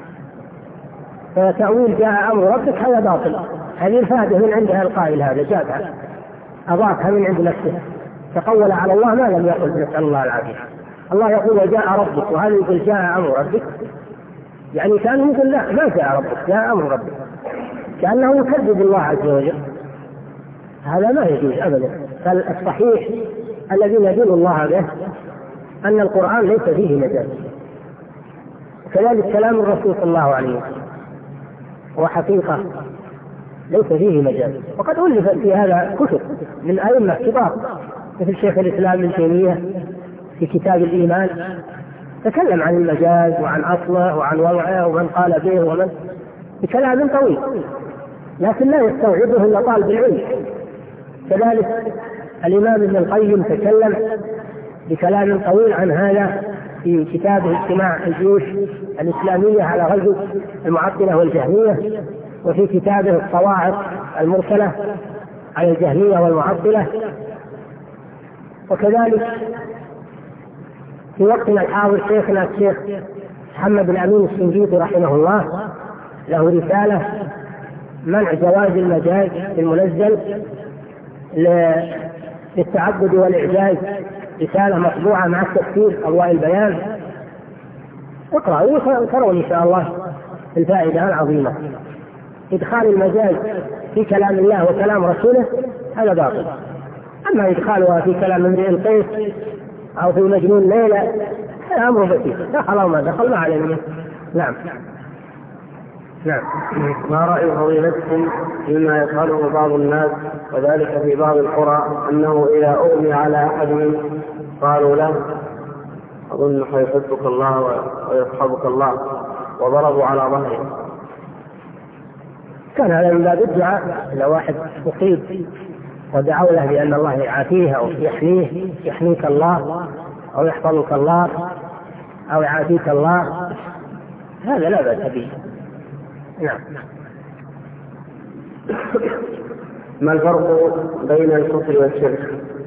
فتأويل جاء أمر ربك هذا باطل، هذه الفائدة من عندها القائل، هذا جاء أضافها من عند نفسه، تقول على الله ما لم يقل، نسأل الله العافية. الله يقول وجاء ربك، وهذا يقول جاء أمر ربك، يعني كان يقول لا، ما جاء ربك، جاء أمر ربك، كأنه يكذب الله عز وجل. هذا ما يجوز أبدا. فالصحيح الذي ندين الله به أن القرآن ليس فيه مجاز، كذلك كلام الرسول صلى الله عليه وسلم وحقيقة ليس فيه مجاز. وقد ألفت في هذا كتب من أئمة كبار مثل شيخ الإسلام ابن تيمية في كتاب الإيمان تكلم عن المجاز وعن أصله وعن وضعه ومن قال به ومن بكلام طويل، لكن لا يستوعبه إلا طالب العلم. كذلك الإمام ابن القيم تكلم بكلام طويل عن هذا في كتابه اجتماع الجيوش الإسلامية على غزو المعطلة والجهمية، وفي كتابه الصواعق المرسلة على الجهمية والمعطلة. وكذلك في وقتنا الحاضر شيخنا الشيخ محمد بن أمين الشنقيطي رحمه الله له رسالة منع جواز المجاز في المنزل للتعبد والإعجاز، رسالة مطبوعة مع التفسير أضواء البيان، اقرأوا وترون إن شاء الله الفائدة العظيمة. إدخال المجاز في كلام الله وكلام رسوله هذا باطل، أما إدخالها في كلام امرئ القيس أو في مجنون ليلى هذا أمر بسيط، دخل أو ما دخل ما عليه منه. نعم. نعم. ما رأي فضيلتكم فيما يفعله بعض الناس وذلك في بعض القرى أنه إذا أغمي على أحد قالوا له أظن حيحبك الله ويصحبك الله وضربوا على ظهره؟ كان هذا من باب الدعاء، إذا واحد مصيب ودعوا له بأن الله يعافيه أو يحميه، يحميك الله أو يحفظك الله أو يعافيك الله، هذا لا بأس به. نعم. ما الفرق بين الكفر والشرك؟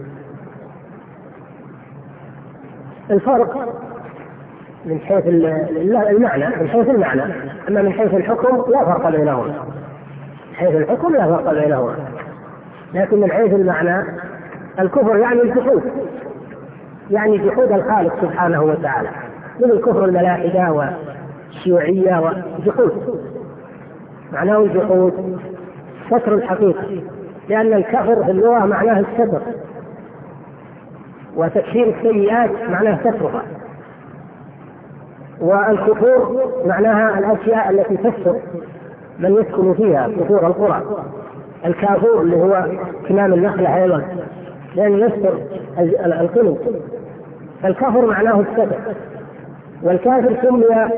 الفرق من حيث المعنى، من حيث المعنى، أما من حيث الحكم لا فرق بينهما، من حيث الحكم لا فرق بينهما، لكن من حيث المعنى الكفر يعني الجحود، يعني جحود الخالق سبحانه وتعالى، من الكفر الملاحدة والشيوعية وجحود، معناه الجحود ستر الحقيقة، لأن الكفر في اللغة معناه الستر، وتكفير السيئات معناه سترها، والكفور معناها الأشياء التي تستر من يسكن فيها، كفور القرى. الكافور اللي هو كمام النخلة أيضا لأن يستر القلوب، فالكفر معناه الستر. والكافر سمي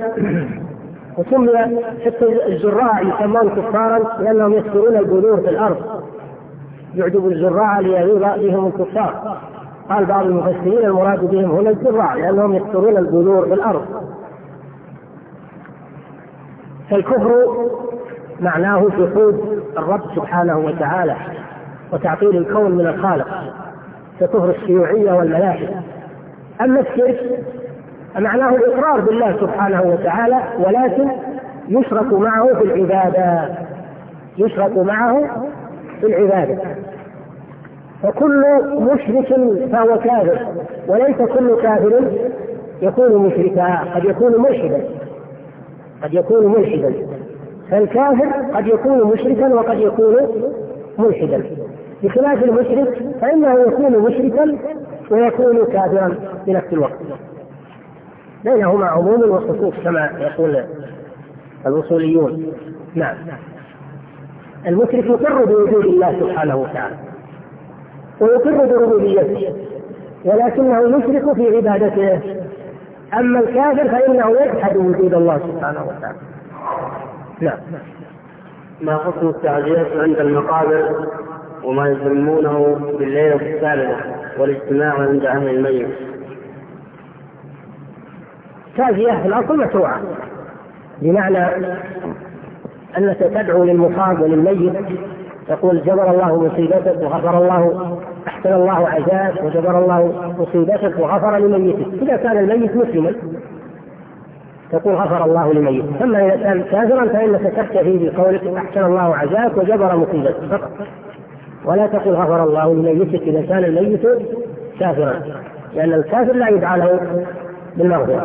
وسمي حتى الزراع يسمون كفارا لأنهم يسترون البذور في الأرض، يعجب الزراع ليغيظ بهم الكفار. قال بعض المفسرين المراد بهم هنا الزراع لأنهم يقطرون البذور بالأرض. فالكفر معناه جحود الرب سبحانه وتعالى وتعطيل الكون من الخالق ككفر الشيوعية والملاحدة. أما الشرك معناه الإقرار بالله سبحانه وتعالى ولكن يشرك معه في العبادة يشرك معه في العبادة فكل مشرك فهو كافر، وليس كل كافر يكون مشركا، قد يكون ملحدا قد يكون ملحدا فالكافر قد يكون مشركا وقد يكون ملحدا، بخلاف المشرك فإنه يكون مشركا ويكون كافرا في نفس الوقت، بينهما عموم وخصوص كما يقول الوصوليون. نعم، المشرك يقر بوجود الله سبحانه وتعالى ويقر بربوبيته ولكنه يشرك في عبادته. أما الكافر فإنه يجحد وجود الله سبحانه وتعالى. نعم. ما حكم التعزية عند المقابر وما يسمونه بالليلة الثالثة والاجتماع عند أهل الميت؟ تعزية في الأصل مشروعة، بمعنى أنك تدعو للمصاب وللميت تقول جبر الله مصيبتك وغفر الله أحسن الله عزاك وجبر الله مصيبتك وغفر لميتك. إذا كان الميت مسلما تقول غفر الله لميتك، أما إذا كان كافرا فإنك تكتفي بقولك أحسن الله عزاك وجبر مصيبتك فقط، ولا تقول غفر الله لميتك إذا كان الميت كافرا، لأن الكافر لا يدعى له بالمغفرة.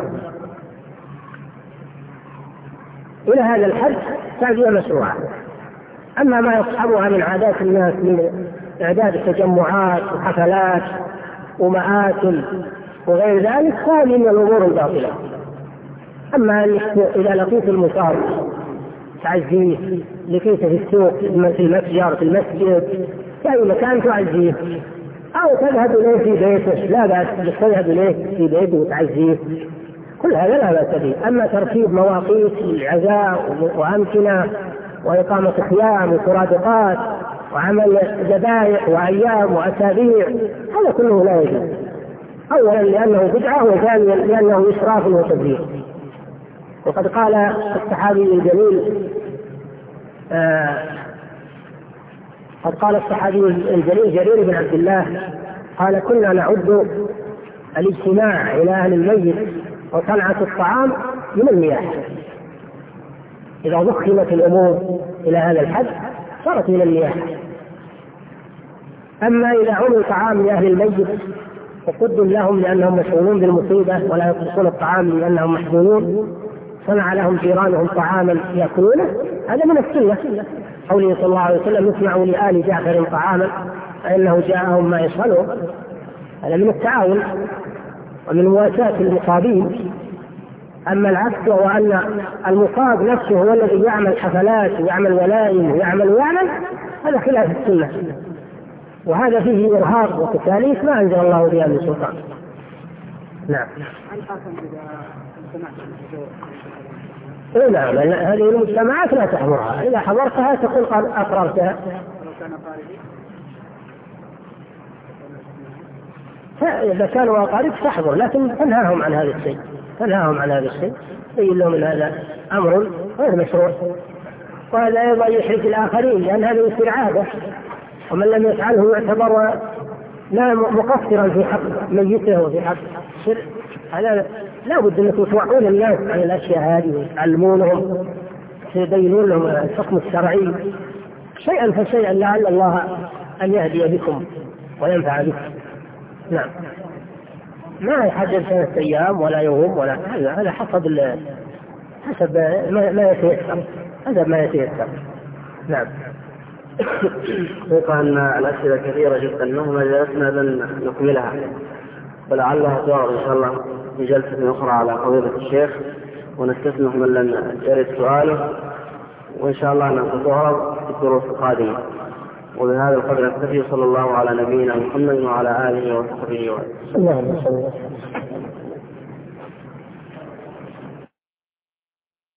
إلى هذا الحد تعزية مشروعة. أما ما يصحبها من عادات الناس من إعداد التجمعات وحفلات ومآتل وغير ذلك فهذه من الأمور الباطلة. أما إذا لقيت المصاب تعزيه، لقيت في السوق في المتجر في المسجد في أي مكان تعزيه، أو تذهب إليه في بيته لا بأس تذهب إليه في بيته وتعزيه، كل هذا لا بأس به. أما ترتيب مواقيت للعزاء وأمكنة وإقامة خيام وسرادقات وعمل ذبائح وأيام وأسابيع هذا كله لا يجوز، أولا لأنه بدعة وثانيا لأنه إسراف وتبذير. وقد قال الصحابي الجليل آه قد قال الصحابي الجليل جرير بن عبد الله قال كنا نعد الاجتماع إلى أهل الميت وصنعة الطعام من المياه. إذا ضخمت الأمور إلى هذا الحد صارت من المياه. أما إذا عمل طعام لأهل الميت وقدم لهم لأنهم مشغولون بالمصيبة ولا يطبخون الطعام لأنهم محزونون، صنع لهم جيرانهم طعاما يأكلونه، هذا من السنة. قوله صلى الله عليه وسلم يصنع لآل جعفر طعاما فإنه جاءهم ما يشغلهم، هذا من التعاون ومن مواساة المصابين. أما العكس وهو أن المصاب نفسه هو الذي يعمل حفلات ويعمل ولائم ويعمل ويعمل، هذا خلاف السنة، وهذا فيه إرهاب وتكاليف ما أنزل الله بها من سلطان. نعم. نعم، هذه المجتمعات لا تحضرها، إذا حضرتها تقول أقررتها. إذا كانوا أقارب تحضر، لكن تنهاهم عن هذا الشيء تنهاهم عن هذا الشيء يقول لهم أن هذا أمر غير مشروع، وهذا أيضا يحرج الآخرين لأن هذا يصير عادة، ومن لم يفعله يعتبر لا مقصرا في حق ميته وفي حق الشرك. هذا لا بد أنكم توعون الناس عن الأشياء هذه وتعلمونهم تبينون لهم الحكم الشرعي شيئا فشيئا لعل الله أن يهدي بكم وينفع بكم. نعم، ما يحدد ثلاث أيام ولا يوم ولا هذا هذا حسب حسب ما يتيسر، هذا ما يتيسر. نعم. حقيقة أن الأسئلة كثيرة جدا مهما جلسنا لن نكملها، ولعلها تعرض إن شاء الله في جلسة أخرى على فضيلة الشيخ، ونستسمح من لم يرد سؤاله، وإن شاء الله أن تعرض في الدروس القادمة. وبهذا القدر نكتفي، صلى الله على نبينا محمد وعلى آله وصحبه وسلم.